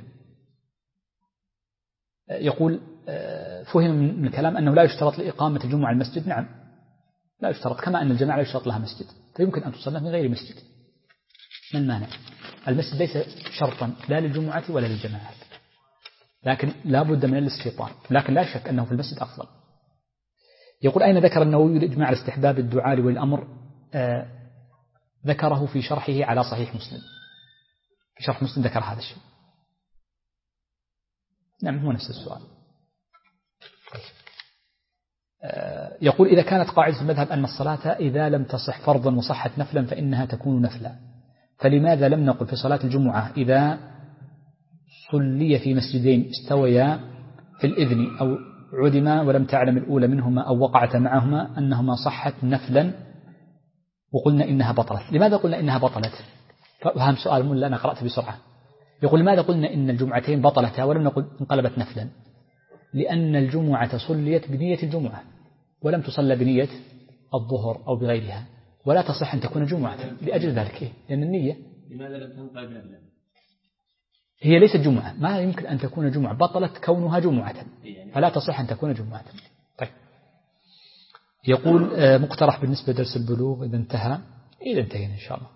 يقول فهم من الكلام أنه لا يشترط لإقامة الجمعة المسجد. نعم لا يشترط، كما أن الجماعة لا يشترط لها مسجد، فيمكن أن تصلى من غير مسجد. ما المانع؟ المسجد ليس شرطا لا للجمعة ولا للجماعات، لكن لا بد من الاستيطان، لكن لا شك أنه في المسجد أفضل. يقول أين ذكر النووي الإجماع على استحباب الدعاء والأمر؟ ذكره في شرحه على صحيح مسلم، في شرح مسلم ذكر هذا الشيء. نعم هو نفس السؤال. يقول إذا كانت قاعدة المذهب أن الصلاة إذا لم تصح فرضا وصحت نفلا فإنها تكون نفلا، فلماذا لم نقل في صلاة الجمعة إذا صلي في مسجدين استويا في الإذن أو عدما ولم تعلم الأولى منهما أو وقعت معهما أنهما صحت نفلا وقلنا إنها بطلت؟ لماذا قلنا إنها بطلت؟ فهم سؤال ملا أنا قرأت بسرعة. يقول لماذا قلنا إن الجمعتين بطلتا ولم نقل انقلبت نفلا؟ لأن الجمعة صليت بنية الجمعة ولم تصلى بنية الظهر أو بغيرها، ولا تصح أن تكون جمعة لأجل ذلك. لأن النية لماذا لم تنقلب نفلا؟ هي ليست جمعة، ما يمكن أن تكون جمعة، بطلت كونها جمعة فلا تصح أن تكون جمعة. طيب يقول مقترح بالنسبة لدرس البلوغ إذا انتهى، إذا انتهينا إن شاء الله.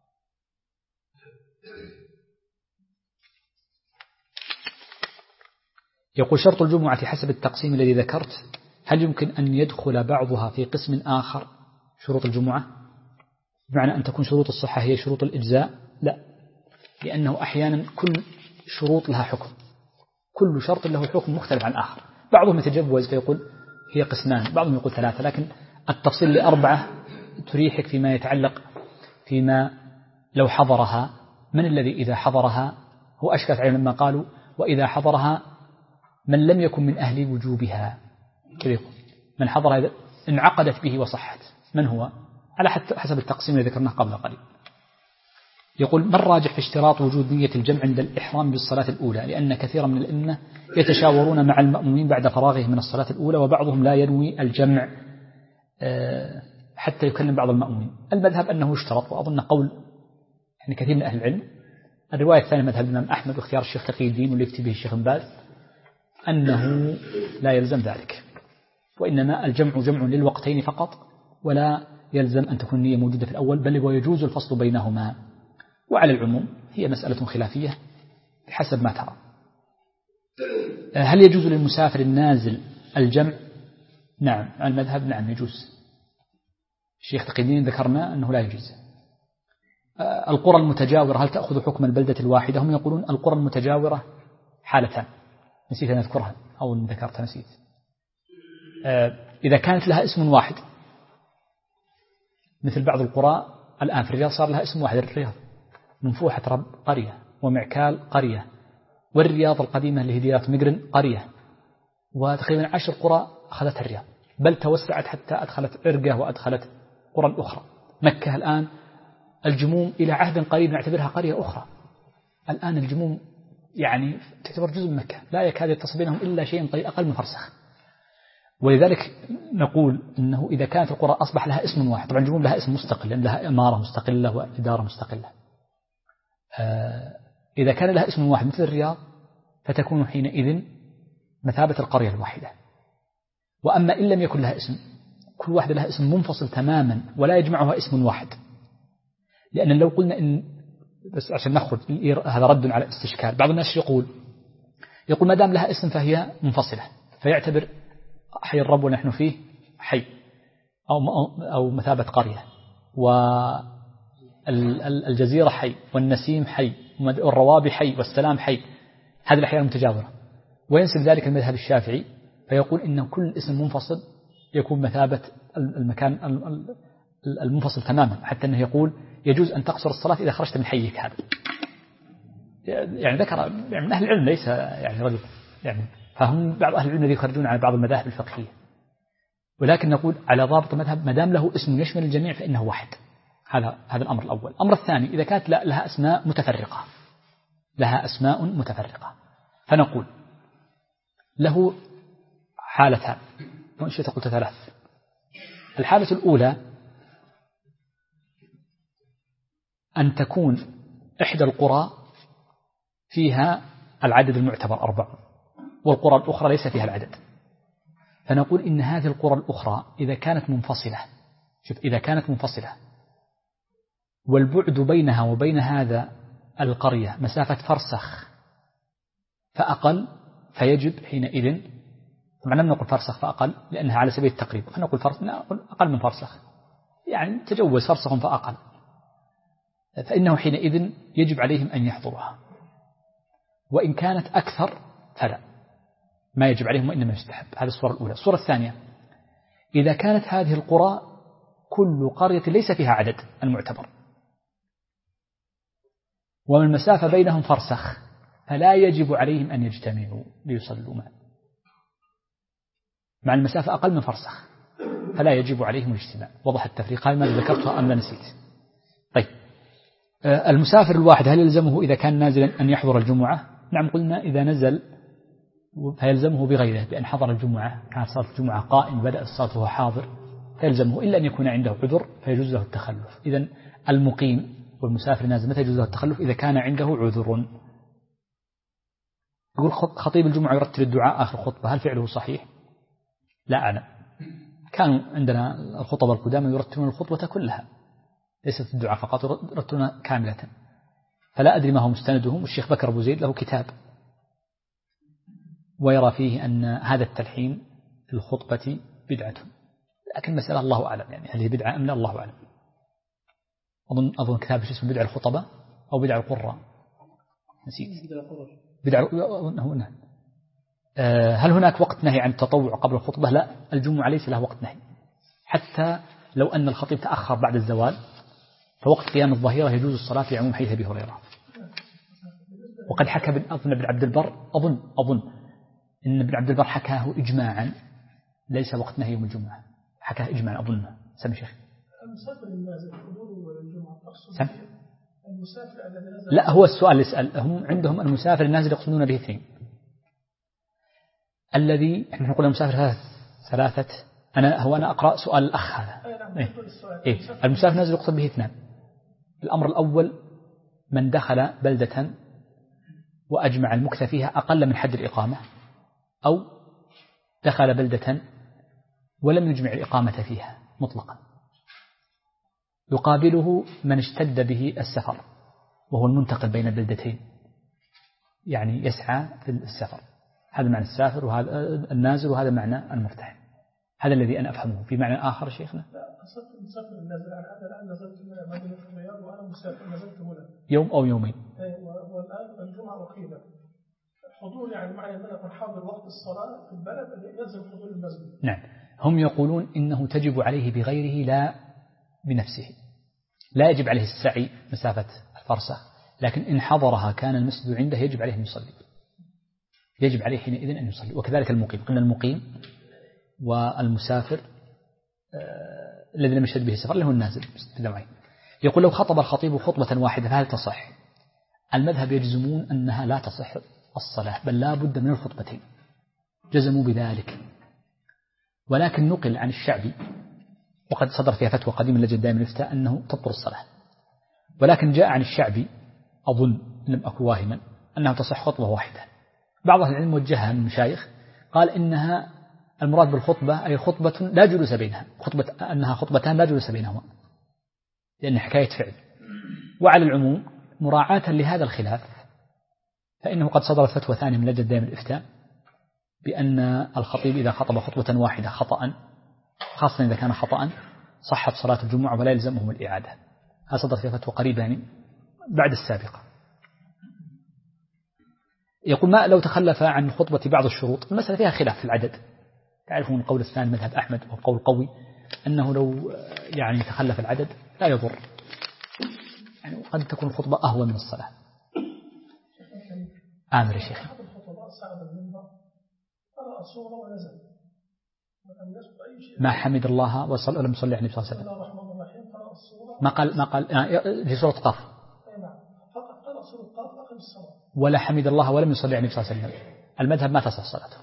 يقول شرط الجمعة حسب التقسيم الذي ذكرت، هل يمكن أن يدخل بعضها في قسم آخر شروط الجمعة؟ بمعنى أن تكون شروط الصحة هي شروط الإجزاء؟ لا، لأنه أحيانا كل شروط لها حكم، كل شرط له حكم مختلف عن آخر. بعضهم يتجوز فيقول هي قسمان، بعضهم يقول ثلاثة، لكن التفصيل لأربعة تريحك فيما يتعلق فيما لو حضرها من الذي إذا حضرها. هو أشكت عليهم لما قالوا وإذا حضرها من لم يكن من أهل وجوبها، من حضر انعقدت به وصحت، من هو؟ على حسب التقسيم الذي ذكرناه قبل قليل. يقول ما الراجح في اشتراط وجود نية الجمع عند الإحرام بالصلاة الأولى؟ لأن كثيرا من الأئمة يتشاورون مع المأمومين بعد فراغهم من الصلاة الأولى، وبعضهم لا ينوي الجمع حتى يكلم بعض المأمومين. المذهب أنه يشترط، وأظن قول يعني كثير من أهل العلم. الرواية الثانية مذهب الإمام أحمد واختيار الشيخ تقي الدين واللي يفتي به الشيخ بن باز أنه لا يلزم ذلك، وإنما الجمع جمع للوقتين فقط، ولا يلزم أن تكون النية موجودة في الأول، بل ويجوز الفصل بينهما. وعلى العموم هي مسألة خلافية بحسب ما ترى. هل يجوز للمسافر النازل الجمع؟ نعم على المذهب نعم يجوز. الشيخ تقي الدين ذكرنا أنه لا يجوز. القرى المتجاورة هل تأخذ حكم البلدة الواحدة؟ هم يقولون القرى المتجاورة حالتان، نسيت أن أذكرها أو أن ذكرتها نسيت. إذا كانت لها اسم واحد، مثل بعض القرى الآن في الرياض صار لها اسم واحد، الرياض، منفوحة رب قرية، ومعكال قرية، والرياض القديمة اللي هي ديرة مقرن قرية، وتقريبا 10 قرى أخذتها الرياض، بل توسعت حتى أدخلت عرقة وأدخلت قرى أخرى. مكة الآن الجموم إلى عهد قريب نعتبرها قرية أخرى. الآن الجموم يعني تعتبر جزء من مكة، لا يكاد يتصل بينهم إلا شيء أقل من فرسخ. ولذلك نقول إنه إذا كانت القرى أصبح لها اسم واحد، طبعا الجموم لها اسم مستقل لأن لها إمارة مستقلة وإدارة مستقلة. إذا كان لها اسم واحد مثل الرياض فتكون حينئذ مثابة القرية الواحدة. وأما إن لم يكن لها اسم، كل واحدة لها اسم منفصل تماما ولا يجمعها اسم واحد، لأن لو قلنا إن بس عشان نخرج هذا رد على استشكال بعض الناس يقول ما دام لها اسم فهي منفصلة، فيعتبر حي الرب ونحن فيه حي أو مثابة قرية، والجزيرة حي، والنسيم حي، والروابي حي، والسلام حي، هذه الأحياء المتجاورة. وينسب ذلك المذهب الشافعي فيقول إن كل اسم منفصل يكون مثابة المكان المنفصل تماما، حتى أنه يقول يجوز أن تقصر الصلاة إذا خرجت من حيك هذا. يعني ذكر يعني من أهل العلم ليس يعني رجل يعني فهم بعض أهل العلم يخرجون على بعض المذاهب الفقهية، ولكن نقول على ضابط المذهب ما دام له اسم يشمل الجميع فإنه واحد. هذا الأمر الأول. الأمر الثاني إذا كانت لها أسماء متفرقة، لها أسماء متفرقة، فنقول له حالتان، وإن شئت قلت ثلاث. الحالة الأولى أن تكون إحدى القرى فيها العدد المعتبر 4 والقرى الأخرى ليس فيها العدد، فنقول إن هذه القرى الأخرى إذا كانت منفصلة، شوف إذا كانت منفصلة والبعد بينها وبين هذا القرية مسافة فرسخ فأقل، فيجب حينئذ، طبعا لم نقل فرسخ فأقل لأنها على سبيل التقريب، فنقول أقل من فرسخ، يعني تجوز فرسخ فأقل، فإنه حينئذ يجب عليهم أن يحضرها. وإن كانت أكثر فلا، ما يجب عليهم وإنما يستحب. هذه الصورة الأولى. الصورة الثانية إذا كانت هذه القرى كل قرية ليس فيها عدد المعتبر ومن المسافة بينهم فرسخ، فلا يجب عليهم أن يجتمعوا ليصلوا معا، مع المسافة أقل من فرسخ فلا يجب عليهم الاجتماع. وضح التفريق، هذا ما ذكرته أم لا نسيت؟ طيب المسافر الواحد هل يلزمه إذا كان نازلا أن يحضر الجمعة؟ نعم قلنا إذا نزل فيلزمه بغيره، بأن حضر الجمعة، كانت صلاة الجمعة قائم بدأ الصلاة وهو حاضر فيلزمه، إلا أن يكون عنده عذر فيجوز له التخلف. إذن المقيم والمسافر نازل متى يجوز له التخلف؟ إذا كان عنده عذر. يقول خطيب الجمعة يرتل الدعاء آخر خطبة، هل فعله صحيح؟ لا أعلم. كانوا عندنا الخطبة القدامى يرتلون الخطبة كلها، ليست الدعاء فقط، يرتلون كاملة، فلا أدري ما هو مستندهم. والشيخ بكر أبو زيد له كتاب ويرى فيه أن هذا التلحين في الخطبة بدعة، لكن مسألة الله أعلم، يعني هل هي بدعة أم لا الله أعلم. أظن كتاب اسمه بدع الخطبة أو بدع القرى، نسيت. بدع هل هناك وقت نهي عن التطوع قبل الخطبة؟ لا، الجمعة ليس له وقت نهي، حتى لو أن الخطيب تأخر بعد الزوال فوقت قيام الظهيرة يجوز الصلاة لعموم حديث أبي هريرة. وقد حكى ابن عبد البر، أظن إن ابن عبد البر حكاه إجماعا ليس وقت نهي يوم الجمعة، حكاه إجماعا أظنه. سمع شيخ. المسافر النازل حضور الجمعة سمع. المسافر الذي نزل، لا، هو السؤال يسأل، هم عندهم المسافر النازل يقصدون به اثنين. الذي احنا نقول المسافر ثلاثة، أنا أقرأ سؤال الأخ هذا. المسافر النازل يقصد به اثنان. الأمر الأول من دخل بلدة وأجمع المكث فيها أقل من حد الإقامة، أو دخل بلدة ولم يجمع الإقامة فيها مطلقا، يقابله من اشتد به السفر وهو المنتقل بين البلدتين، يعني يسعى في السفر. هذا معنى السافر وهذا النازل، وهذا معنى المرتحل. هذا الذي أنا أفهمه. في معنى آخر شيخنا؟ لا، قصدت المسافر النازل، أنا الآن نزلت مدينة الرياض وأنا مسافر نزلت هنا يوم أو يومين، والآن الجمعة أقيمت. حضور يعني معنى أن أنا أكون حاضر وقت الصلاة في البلد يلزم حضور المسجد. نعم، هم يقولون إنه تجب عليه بغيره لا بنفسه، لا يجب عليه السعي مسافة الفرسخ، لكن إن حضرها كان المسجد عنده يجب عليه أن يصلي، يجب عليه حينئذ أن يصلي. وكذلك المقيم، قلنا المقيم والمسافر الذي لم يشهد به السفر له النازل. يقول لو خطب الخطيب خطبة واحدة فهل تصح؟ المذهب يجزمون أنها لا تصح الصلاة، بل لا بد من الخطبتين، جزموا بذلك. ولكن نقل عن الشعبي، وقد صدر فيها فتوى قديمة لجنة دائما الإفتاء أنه تبطل الصلاة، ولكن جاء عن الشعبي أظن لم أكن واهما أنها تصح خطبة واحدة. بعض أهل العلم وجهها من المشايخ قال إنها المراد بالخطبة أي خطبة لا جلوس بينها، أنها خطبتان لا جلوس بينهما، لأن حكاية فعل. وعلى العموم مراعاة لهذا الخلاف فإنه قد صدرت فتوى ثانية من لجنة دائما الإفتاء بأن الخطيب إذا خطب خطبة واحدة خطأ، خاصة إذا كان خطأ، صحت صلاة الجمعة ولا يلزمهم الإعادة. هذا صدر فيها فتوى قريبة يعني بعد السابقة. يقول ما لو تخلف عن خطبة بعض الشروط، المسألة فيها خلاف في العدد. تعرفون القول الثاني مذهب أحمد والقول القوي أنه لو يعني تخلف العدد لا يضر، يعني قد تكون الخطبة أهون من الصلاة. آمر يا شيخ. الخطبة صعب المنبر قرأ سورة ونزل ولم يذكر أي شيء. ما حمد الله ولم يصلي على النبي صلى الله عليه وسلم. بسم الله الرحمن الرحيم قرأ السورة. ما قال في سورة قاف. نعم فقط قرأ سورة قاف آخر الصلاة. ولا حمد الله ولم يصلي على النبي صلى الله عليه وسلم. المذهب ما تصح صلاته.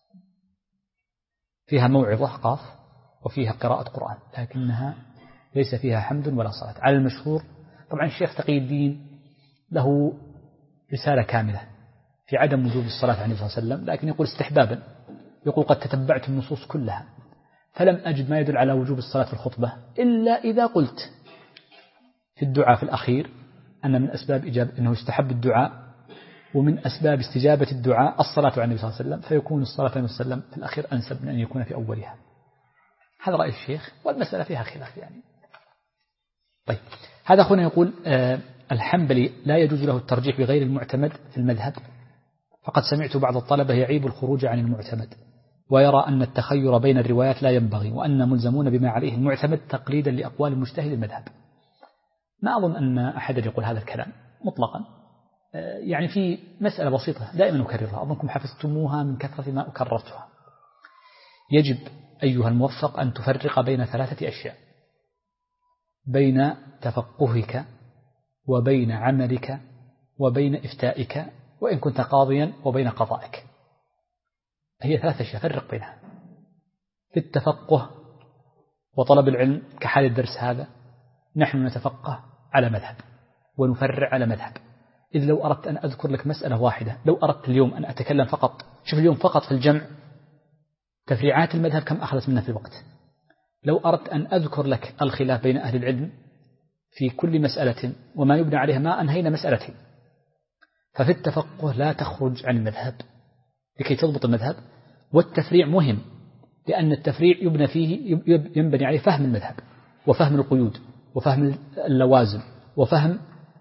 فيها موعظة قاف وفيها قراءة قرآن لكنها ليس فيها حمد ولا صلاة على المشهور. طبعا الشيخ تقي الدين له رسالة كاملة في عدم وجوب الصلاة على النبي صلى الله عليه وسلم، لكن يقول استحبابا. يقول قد تتبعت النصوص كلها فلم أجد ما يدل على وجوب الصلاة في الخطبة إلا إذا قلت في الدعاء في الأخير أن من أسباب أنه يستحب الدعاء، ومن أسباب استجابة الدعاء الصلاة على النبي صلى الله عليه وسلم، فيكون الصلاة على النبي صلى الله عليه وسلم في الأخير أنسب من أن يكون في أولها. هذا رأي الشيخ والمسألة فيها خلاف يعني. طيب هذا أخونا يقول الحنبلي لا يجوز له الترجيح بغير المعتمد في المذهب، فقد سمعت بعض الطلبة يعيب الخروج عن المعتمد ويرى أن التخير بين الروايات لا ينبغي، وأن ملزمون بما عليه المعتمد تقليدا لأقوال المجتهد المذهب. ما أظن أن أحد يقول هذا الكلام مطلقا، يعني في مسألة بسيطة دائما أكررها، أظنكم حفظتموها من كثرة ما أكررتها. يجب أيها الموفق أن تفرق بين ثلاثة أشياء: بين تفقهك وبين عملك وبين إفتائك وإن كنت قاضيا وبين قضائك. هي ثلاثة أشياء فرق بينها. في التفقه وطلب العلم كحال الدرس هذا نحن نتفقه على مذهب ونفرع على مذهب. إذ لو أردت أن أذكر لك مسألة واحدة، لو أردت اليوم أن أتكلم فقط، شوف اليوم فقط في الجمع تفريعات المذهب كم أخذت منا في الوقت. لو أردت أن أذكر لك الخلاف بين أهل العلم في كل مسألة وما يبنى عليها ما أنهينا مسألتين. ففي التفقه لا تخرج عن المذهب لكي تضبط المذهب، والتفريع مهم لأن التفريع ينبني عليه فهم المذهب وفهم القيود وفهم اللوازم وفهم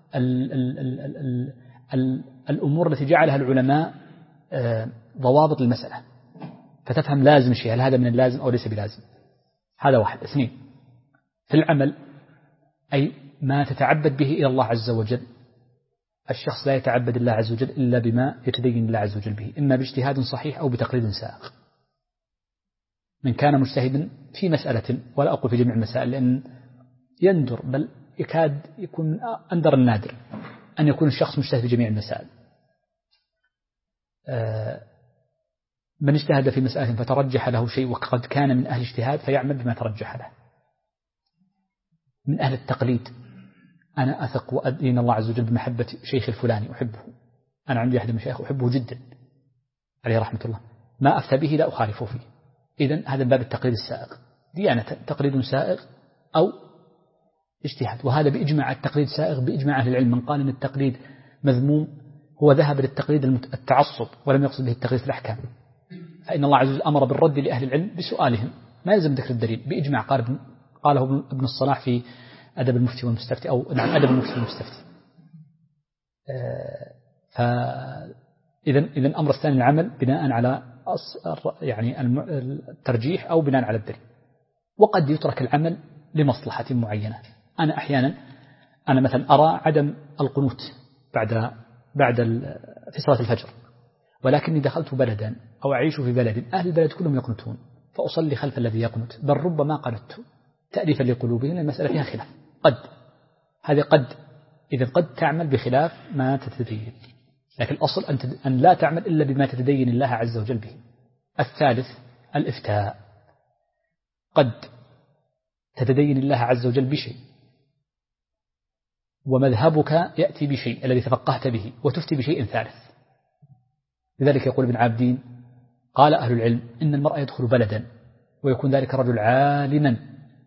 الأمور التي جعلها العلماء ضوابط المسألة، فتفهم لازم شيء، هل هذا من اللازم أو ليس بلازم. هذا واحد. اثنين، في العمل أي ما تتعبد به إلى الله عز وجل. الشخص لا يتعبد الله عز وجل إلا بما يتدين الله عز وجل به، إما باجتهاد صحيح أو بتقليد سائغ. من كان مجتهدا في مسألة، ولا أقول في جميع المسائل لأن يندر بل يكاد يكون من أندر النادر أن يكون الشخص مجتهد في جميع المسائل. من اجتهد في مسألة فترجح له شيء وقد كان من أهل اجتهاد فيعمل بما ترجح له. من أهل التقليد، أنا أثق وأدين الله عز وجل بمحبة شيخ الفلاني أحبه، أنا عندي أحد المشايخ أحبه جدا عليه رحمة الله، ما أفتى به لا أخالفه فيه. إذن هذا باب التقليد السائغ، ديانة تقليد سائغ أو اجتهاد. وهذا بإجماع التقليد سائغ بإجماع أهل العلم. من قال أن التقليد مذموم هو ذهب للتقليد التعصب ولم يقصد به التقليد في الأحكام، فإن الله عز وجل أمر بالرد لأهل العلم بسؤالهم ما يلزم ذكر الدليل بإجماع. قاله ابن الصلاح في أدب المفتي والمستفتي، أو نعم أدب المفتي والمستفتي. إذن الأمر الثاني العمل بناء على يعني الترجيح أو بناء على الدليل. وقد يترك العمل لمصلحة معينة. أنا أحيانا مثلا أرى عدم القنوت بعد في صلاة الفجر، ولكني دخلت بلدا أو أعيش في بلد أهل البلد كلهم يقنتون، فأصلي خلف الذي يقنت، بل ربما قنت تأليفا لقلوبهم، لأن المسألة فيها خلاف. هذه إذا قد تعمل بخلاف ما تتدين، لكن الأصل أن لا تعمل إلا بما تتدين الله عز وجل به. الثالث الإفتاء، قد تتدين الله عز وجل بشيء ومذهبك يأتي بشيء الذي تفقهت به وتفتي بشيء ثالث. لذلك يقول ابن عابدين قال أهل العلم إن المرء يدخل بلدا ويكون ذلك الرجل عالما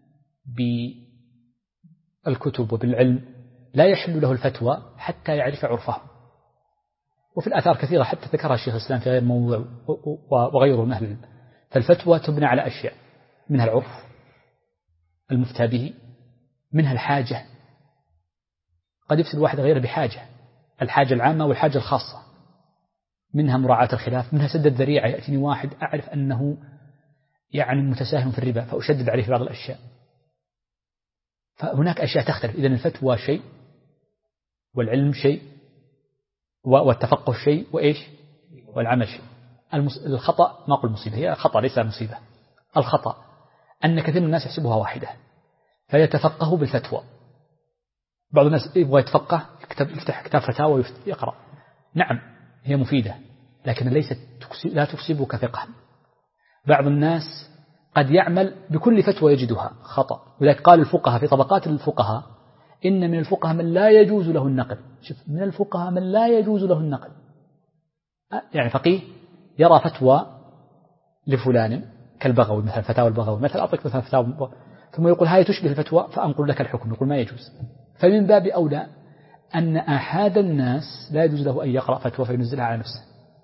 بالكتب وبالعلم لا يحل له الفتوى حتى يعرف عرفه. وفي الآثار كثيرة حتى ذكرها الشيخ الإسلام في غير موضوع وغيره من أهل العلم. فالفتوى تبنى على أشياء، منها العرف المفتى به، منها الحاجة، قد يفتي الواحد غيره بحاجة، الحاجة العامة والحاجة الخاصة، منها مراعاة الخلاف، منها سد الذريعة. يأتيني واحد أعرف أنه يعني متساهم في الربا فأشدد عليه في بعض الأشياء. فهناك أشياء تختلف. إذن الفتوى شيء والعلم شيء والتفقه شيء والعمل شيء. الخطأ ما أقول مصيبة، هي خطأ ليس مصيبة. الخطأ أن كثير من الناس يحسبها واحدة فيتفقه بالفتوى. بعض الناس يبغى يتفقه يفتح كتاب فتاوى ويقرأ. نعم هي مفيدة لكن لا تكسبك فقها. بعض الناس قد يعمل بكل فتوى يجدها خطأ، ولذلك قال الفقهاء في طبقات الفقهاء إن من الفقهاء من لا يجوز له النقل. شوف، من الفقهاء من لا يجوز له النقل، يعني فقيه يرى فتوى لفلان كالبغوي مثلا، فتاوى البغوي مثلا، أعطيك مثلا فتاوى ثم يقول هاي تشبه الفتوى فأنقل لك الحكم، يقول ما يجوز. فمن باب أولى أن أحد الناس لا يجوز له أن يقرأ فتوى فينزلها على نفسه.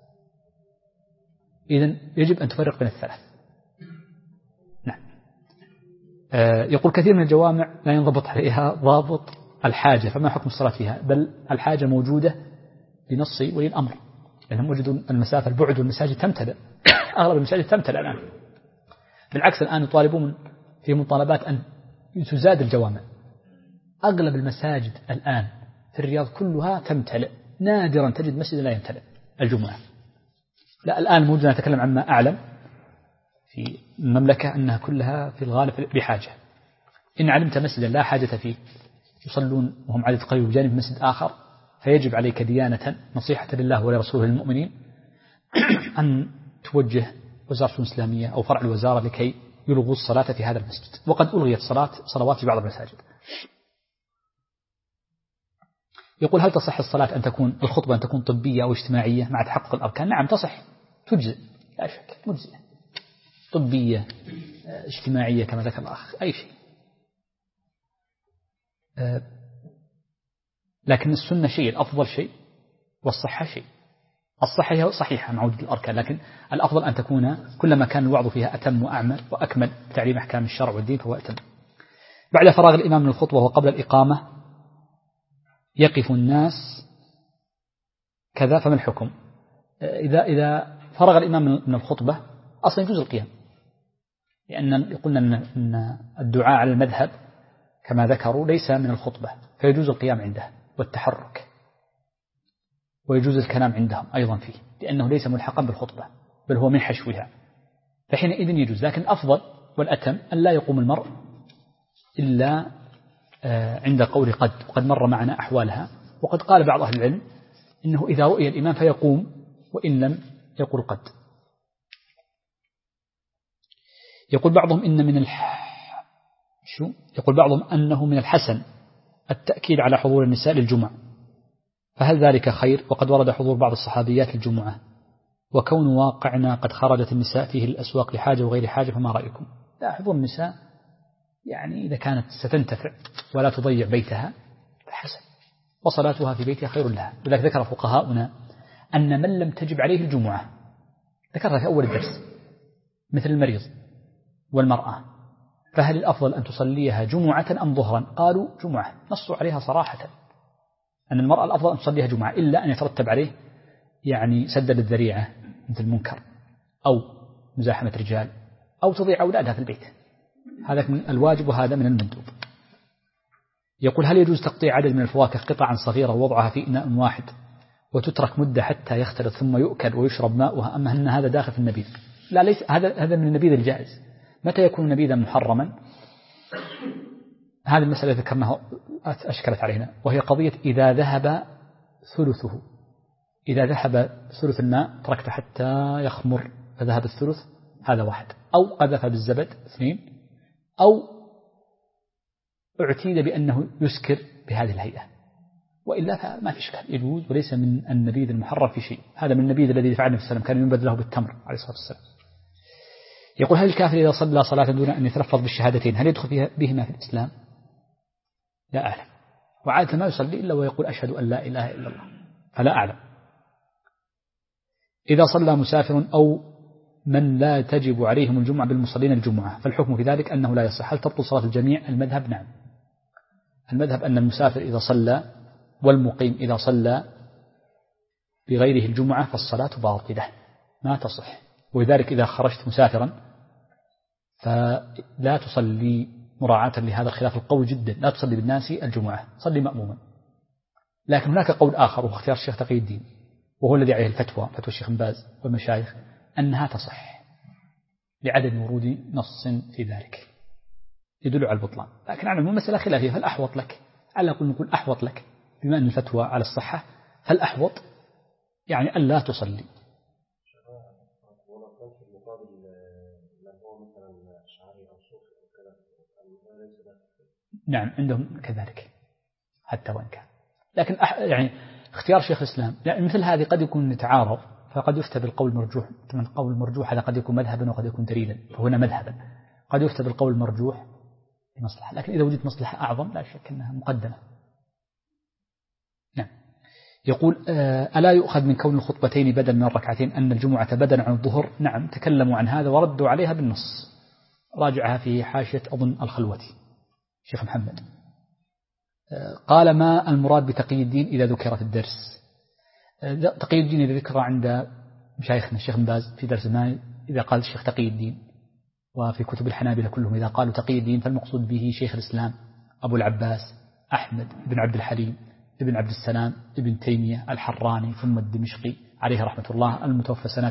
إذن يجب أن تفرق بين الثلاث. نعم. يقول كثير من الجوامع لا ينضبط عليها ضابط الحاجة، فما حكم الصلاة فيها؟ بل الحاجة موجودة بنص ولي الأمر، لأنهم وجدوا المسافة البعد والمساجد تمتلئ. أغلب المساجد تمتلئ الآن. بالعكس الآن يطالبون في مطالبات أن تزاد الجوامع. أغلب المساجد الآن في الرياض كلها تمتلئ، نادرا تجد مسجد لا يمتلئ الجمعة. لا الآن موجود، نتكلم عما أعلم في المملكة أنها كلها في الغالب بحاجة. إن علمت مسجدا لا حاجة فيه يصلون وهم عدد قليل بجانب مسجد آخر، فيجب عليك ديانة نصيحة لله ولرسوله للمؤمنين أن توجه وزارة الإسلامية أو فرع الوزارة لكي يلغوا الصلاة في هذا المسجد. وقد ألغيت صلوات في بعض المساجد. يقول هل تصح الصلاة أن تكون الخطبة أن تكون طبية أو اجتماعية مع تحقق الأركان؟ نعم تصح، تجزئ لا شك، مجزئة، طبية اجتماعية كما ذكر الأخ، أي شيء. لكن السنة شيء، الأفضل شيء، والصحة شيء. الصحة هي صحيحة مع وجود الأركان، لكن الأفضل أن تكون كلما كان الوعظ فيها أتم وأعمل وأكمل تعليم أحكام الشرع والدين فهو أتم. بعد فراغ الإمام من الخطبة وقبل الإقامة يقف الناس كذا، فما الحكم؟ إذا فرغ الإمام من الخطبة أصلا يجوز القيام، لأن قلنا أن الدعاء على المذهب كما ذكروا ليس من الخطبة، فيجوز القيام عنده والتحرك، ويجوز الكلام عندهم أيضا فيه، لأنه ليس ملحقا بالخطبة بل هو من حشوها، فحينئذ يجوز. لكن الأفضل والأتم أن لا يقوم المرء إلا عند قول قد، وقد مر معنا أحوالها. وقد قال بعض أهل العلم إنه إذا رؤي الإمام فيقوم وإن لم يقول قد. يقول بعضهم يقول بعضهم أنه من الحسن التأكيد على حضور النساء للجمعة، فهل ذلك خير؟ وقد ورد حضور بعض الصحابيات للجمعة، وكون واقعنا قد خرجت النساء فيه الأسواق لحاجة وغير حاجة، فما رأيكم؟ لا، حضور النساء يعني إذا كانت ستنتفع ولا تضيع بيتها فحسن، وصلاتها في بيتها خير لها. ولذلك ذكر فقهاؤنا أن من لم تجب عليه الجمعة، ذكرها في أول الدرس، مثل المريض والمرأة، فهل الأفضل أن تصليها جمعة أم ظهرا؟ قالوا جمعة، نصوا عليها صراحة أن المرأة الأفضل أن تصليها جمعة، إلا أن يترتب عليه يعني سد الذريعة مثل المنكر أو مزاحمة رجال أو تضيع أولادها في البيت، هذا من الواجب وهذا من المندوب. يقول هل يجوز تقطيع عدد من الفواكه قطعا صغيرة ووضعها في إناء واحد وتترك مدة حتى يختلط ثم يؤكل ويشرب ماؤها، أما أن هذا داخل في النبيذ؟ لا، ليس هذا من النبيذ الجائز. متى يكون نبيذا محرما؟ هذه المسألة ذكرناها أشكلت علينا، وهي قضية إذا ذهب ثلثه، إذا ذهب ثلث الماء تركته حتى يخمر فذهب الثلث، هذا واحد، أو قذف بالزبد 2، أو اعتيد بأنه يسكر بهذه الهيئة، وإلا فما في إشكال، يجوز وليس من النبيذ المحرم في شيء. هذا من النبيذ الذي فعله النبي صلى الله عليه وسلم، كان ينبذ له بالتمر عليه الصلاة والسلام. يقول هل الكافر إذا صلى صلاة دون أن يتلفظ بالشهادتين هل يدخل بهما في الإسلام؟ لا أعلم، وعادة ما يصلي إلا ويقول أشهد أن لا إله إلا الله، فلا أعلم. إذا صلى مسافر أو من لا تجب عليهم الجمعة بالمصلين الجمعة، فالحكم في ذلك أنه لا يصح. هل تبطل صلاة الجميع؟ المذهب نعم، المذهب أن المسافر إذا صلى والمقيم إذا صلى بغيره الجمعة فالصلاة باطلة ما تصح. ولذلك إذا خرجت مسافرا فلا تصلي مراعاة لهذا الخلاف القوي جدا، لا تصلي بالناس الجمعة، صلي مأموما. لكن هناك قول آخر وهو اختيار الشيخ تقي الدين، وهو الذي عليه الفتوى، فتوى الشيخ باز والمشايخ، أنها تصح لعدم ورود نص في ذلك يدل على البطلان. لكن على المسألة خلافية، فالأحوط لك على نقول أحوط لك بما أن الفتوى على الصحة، فالأحوط يعني ألا تصلي. نعم عندهم كذلك حتى وإن كان، لكن يعني اختيار شيخ الإسلام يعني مثل هذه قد يكون يتعارض، فقد يفتى بالقول المرجوح. من القول المرجوح هذا قد يكون مذهبا وقد يكون دليلا، فهنا مذهبا قد يفتى بالقول المرجوح بمصلحة، لكن إذا وجدت مصلحة أعظم لا شك أنها مقدمة. نعم. يقول ألا يؤخذ من كون الخطبتين بدل من الركعتين أن الجمعة بدل عن الظهر؟ نعم تكلموا عن هذا وردوا عليها بالنص، راجعها في حاشية أظن الخلوتي شيخ محمد. قال ما المراد بتقي الدين إذا ذكر في الدرس؟ تقي الدين إذا ذكر عند مشايخنا الشيخ بن باز في درس ما، إذا قال الشيخ تقي الدين، وفي كتب الحنابلة كلهم إذا قالوا تقي الدين فالمقصود به شيخ الإسلام أبو العباس أحمد بن عبد الحليم ابن عبد السلام ابن تيمية الحراني ثم الدمشقي عليه رحمة الله، المتوفى سنة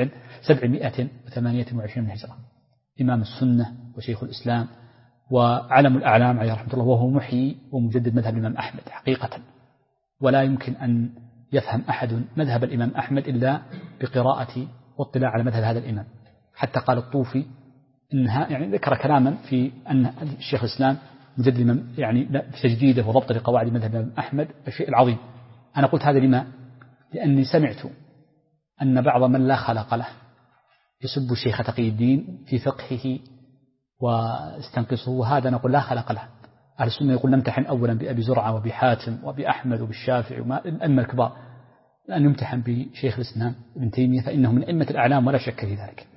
728 من الهجرة، إمام السنة وشيخ الإسلام وعلم الأعلام عليه رحمة الله، وهو محيي ومجدد مذهب الإمام أحمد حقيقة. ولا يمكن أن يفهم أحد مذهب الإمام أحمد إلا بقراءة واطلاع على مذهب هذا الإمام. حتى قال الطوفي إنها يعني ذكر كلاما في أن الشيخ الإسلام مجدد الإمام يعني في تجديده وضبط لقواعد مذهب الإمام أحمد الشيء العظيم. أنا قلت هذا لما؟ لأني سمعت أن بعض من لا خلق له يسب الشيخ تقي الدين في فقهه واستنقصه، وهذا نقول لا خلق له. أهل السنة يقول نمتحن أولا بأبي زرعة وبحاتم وبأحمد وبالشافعي الأئمة الكبار، لأن يمتحن بشيخ الإسلام ابن تيمية فإنه من أئمة الأعلام ولا شك في ذلك.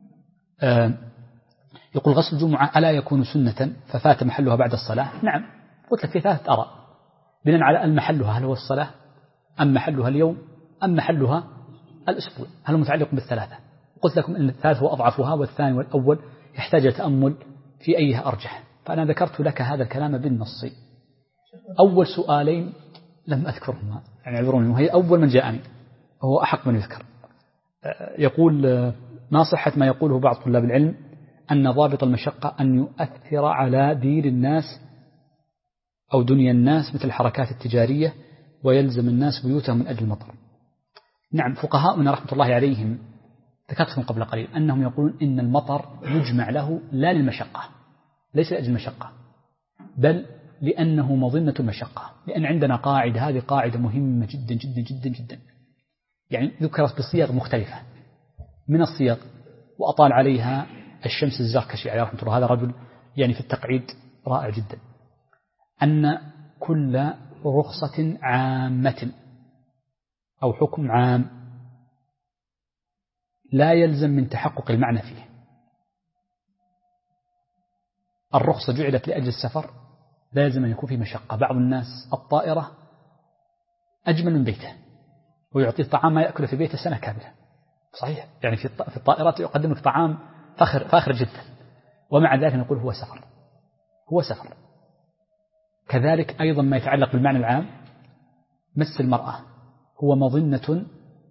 يقول غسل الجمعة ألا يكون سنة ففات محلها بعد الصلاة؟ نعم قلت لك في ثلاثة آراء بناء على المحلها، هل هو الصلاة أم محلها اليوم أم محلها الأسبوع، هل هو متعلق بالثلاثة؟ قلت لكم أن الثالث هو أضعفها والثاني والأول يحتاج تأمل في أيها أرجح، فأنا ذكرت لك هذا الكلام بالنص. أول سؤالين لم أذكرهما يعني اعذروني، وهي أول من جاءني وهو أحق من يذكر. يقول ما صحة ما يقوله بعض طلاب العلم أن ضابط المشقة أن يؤثر على دين الناس أو دنيا الناس مثل الحركات التجارية ويلزم الناس بيوتهم من أجل المطر؟ نعم فقهاؤنا رحمة الله عليهم ذكرتهم قبل قليل أنهم يقولون إن المطر يجمع له لا للمشقة، ليس لأجل المشقة بل لأنه مظنة المشقة، لأن عندنا قاعدة، هذه قاعدة مهمة جدا جدا جدا جدا، يعني ذكرت بصيغ مختلفة من الصيغ وأطال عليها الشمس الزركشي عليه رحمة الله، هذا رجل يعني في التقعيد رائع جدا، أن كل رخصة عامة أو حكم عام لا يلزم من تحقق المعنى فيه. الرخصة جعلت لأجل السفر لا يلزم أن يكون فيه مشقة. بعض الناس الطائرة أجمل من بيته ويعطيه طعام ما يأكله في بيته سنة كاملة، صحيح يعني في الطائرات يقدم لك طعام فاخر جدا، ومع ذلك نقول هو سفر، هو سفر. كذلك أيضا ما يتعلق بالمعنى العام، مس المرأة هو مظنة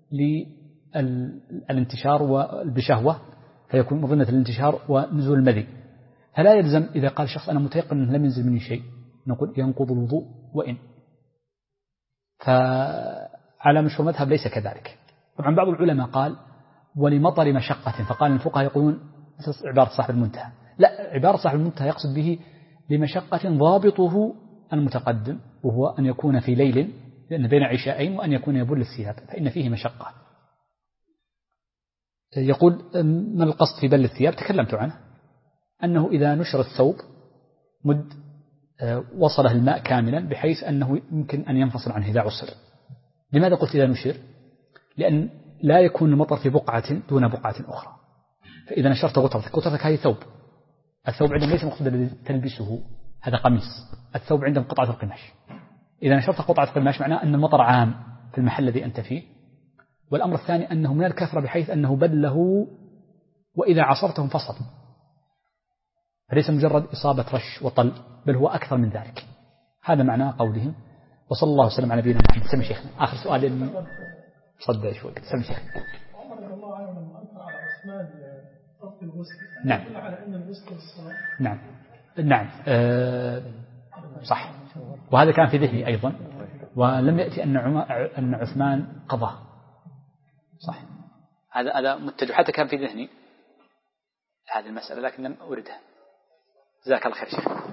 للانتشار وبشهوة فيكون مظنة الانتشار ونزول المذي، فلا يلزم إذا قال شخص أنا متيقن أنه لم ينزل مني شيء نقول ينقض الوضوء وإن، فعلى مشهور مذهب ليس كذلك. طبعا بعض العلماء قال ولمطر مشقة، فقال الفقهاء يقولون عبارة صاحب المنتهى، لا، عبارة صاحب المنتهى يقصد به لمشقة ضابطه المتقدم وهو أن يكون في ليل لأن بين عشاءين وأن يكون يبل الثياب فإن فيه مشقة. يقول ما القصد في بل الثياب؟ تكلمت عنه، أنه إذا نشر الثوب مد وصله الماء كاملا بحيث أنه يمكن أن ينفصل عنه إذا عسر. لماذا قلت إذا نشر؟ لأن لا يكون المطر في بقعة دون بقعة أخرى، فإذا نشرت غترتك هذه ثوب، الثوب عندهم ليس مقصود الذي تلبسه هذا قميص، الثوب عندهم قطعة القماش، إذا نشرت قطعة القماش معناه أن المطر عام في المحل الذي أنت فيه. والأمر الثاني أنه من الكثرة بحيث أنه بله وإذا عصرته انفصل، فليس مجرد إصابة رش وطل بل هو أكثر من ذلك. هذا معنى قولهم. وصلى الله وسلم على نبينا محمد. سمي شيخنا آخر سؤال صدق شوي. سمي شيخنا. عثمان فرض الغسل. نعم. يدل على أن الغسل للصلاة. نعم. صح. وهذا كان في ذهني أيضا، ولم يأتي أن عثمان قضى. صح. هذا متجه، حتى كان في ذهني هذه المسألة لكن لم أوردها. جزاك الله خير شيخ.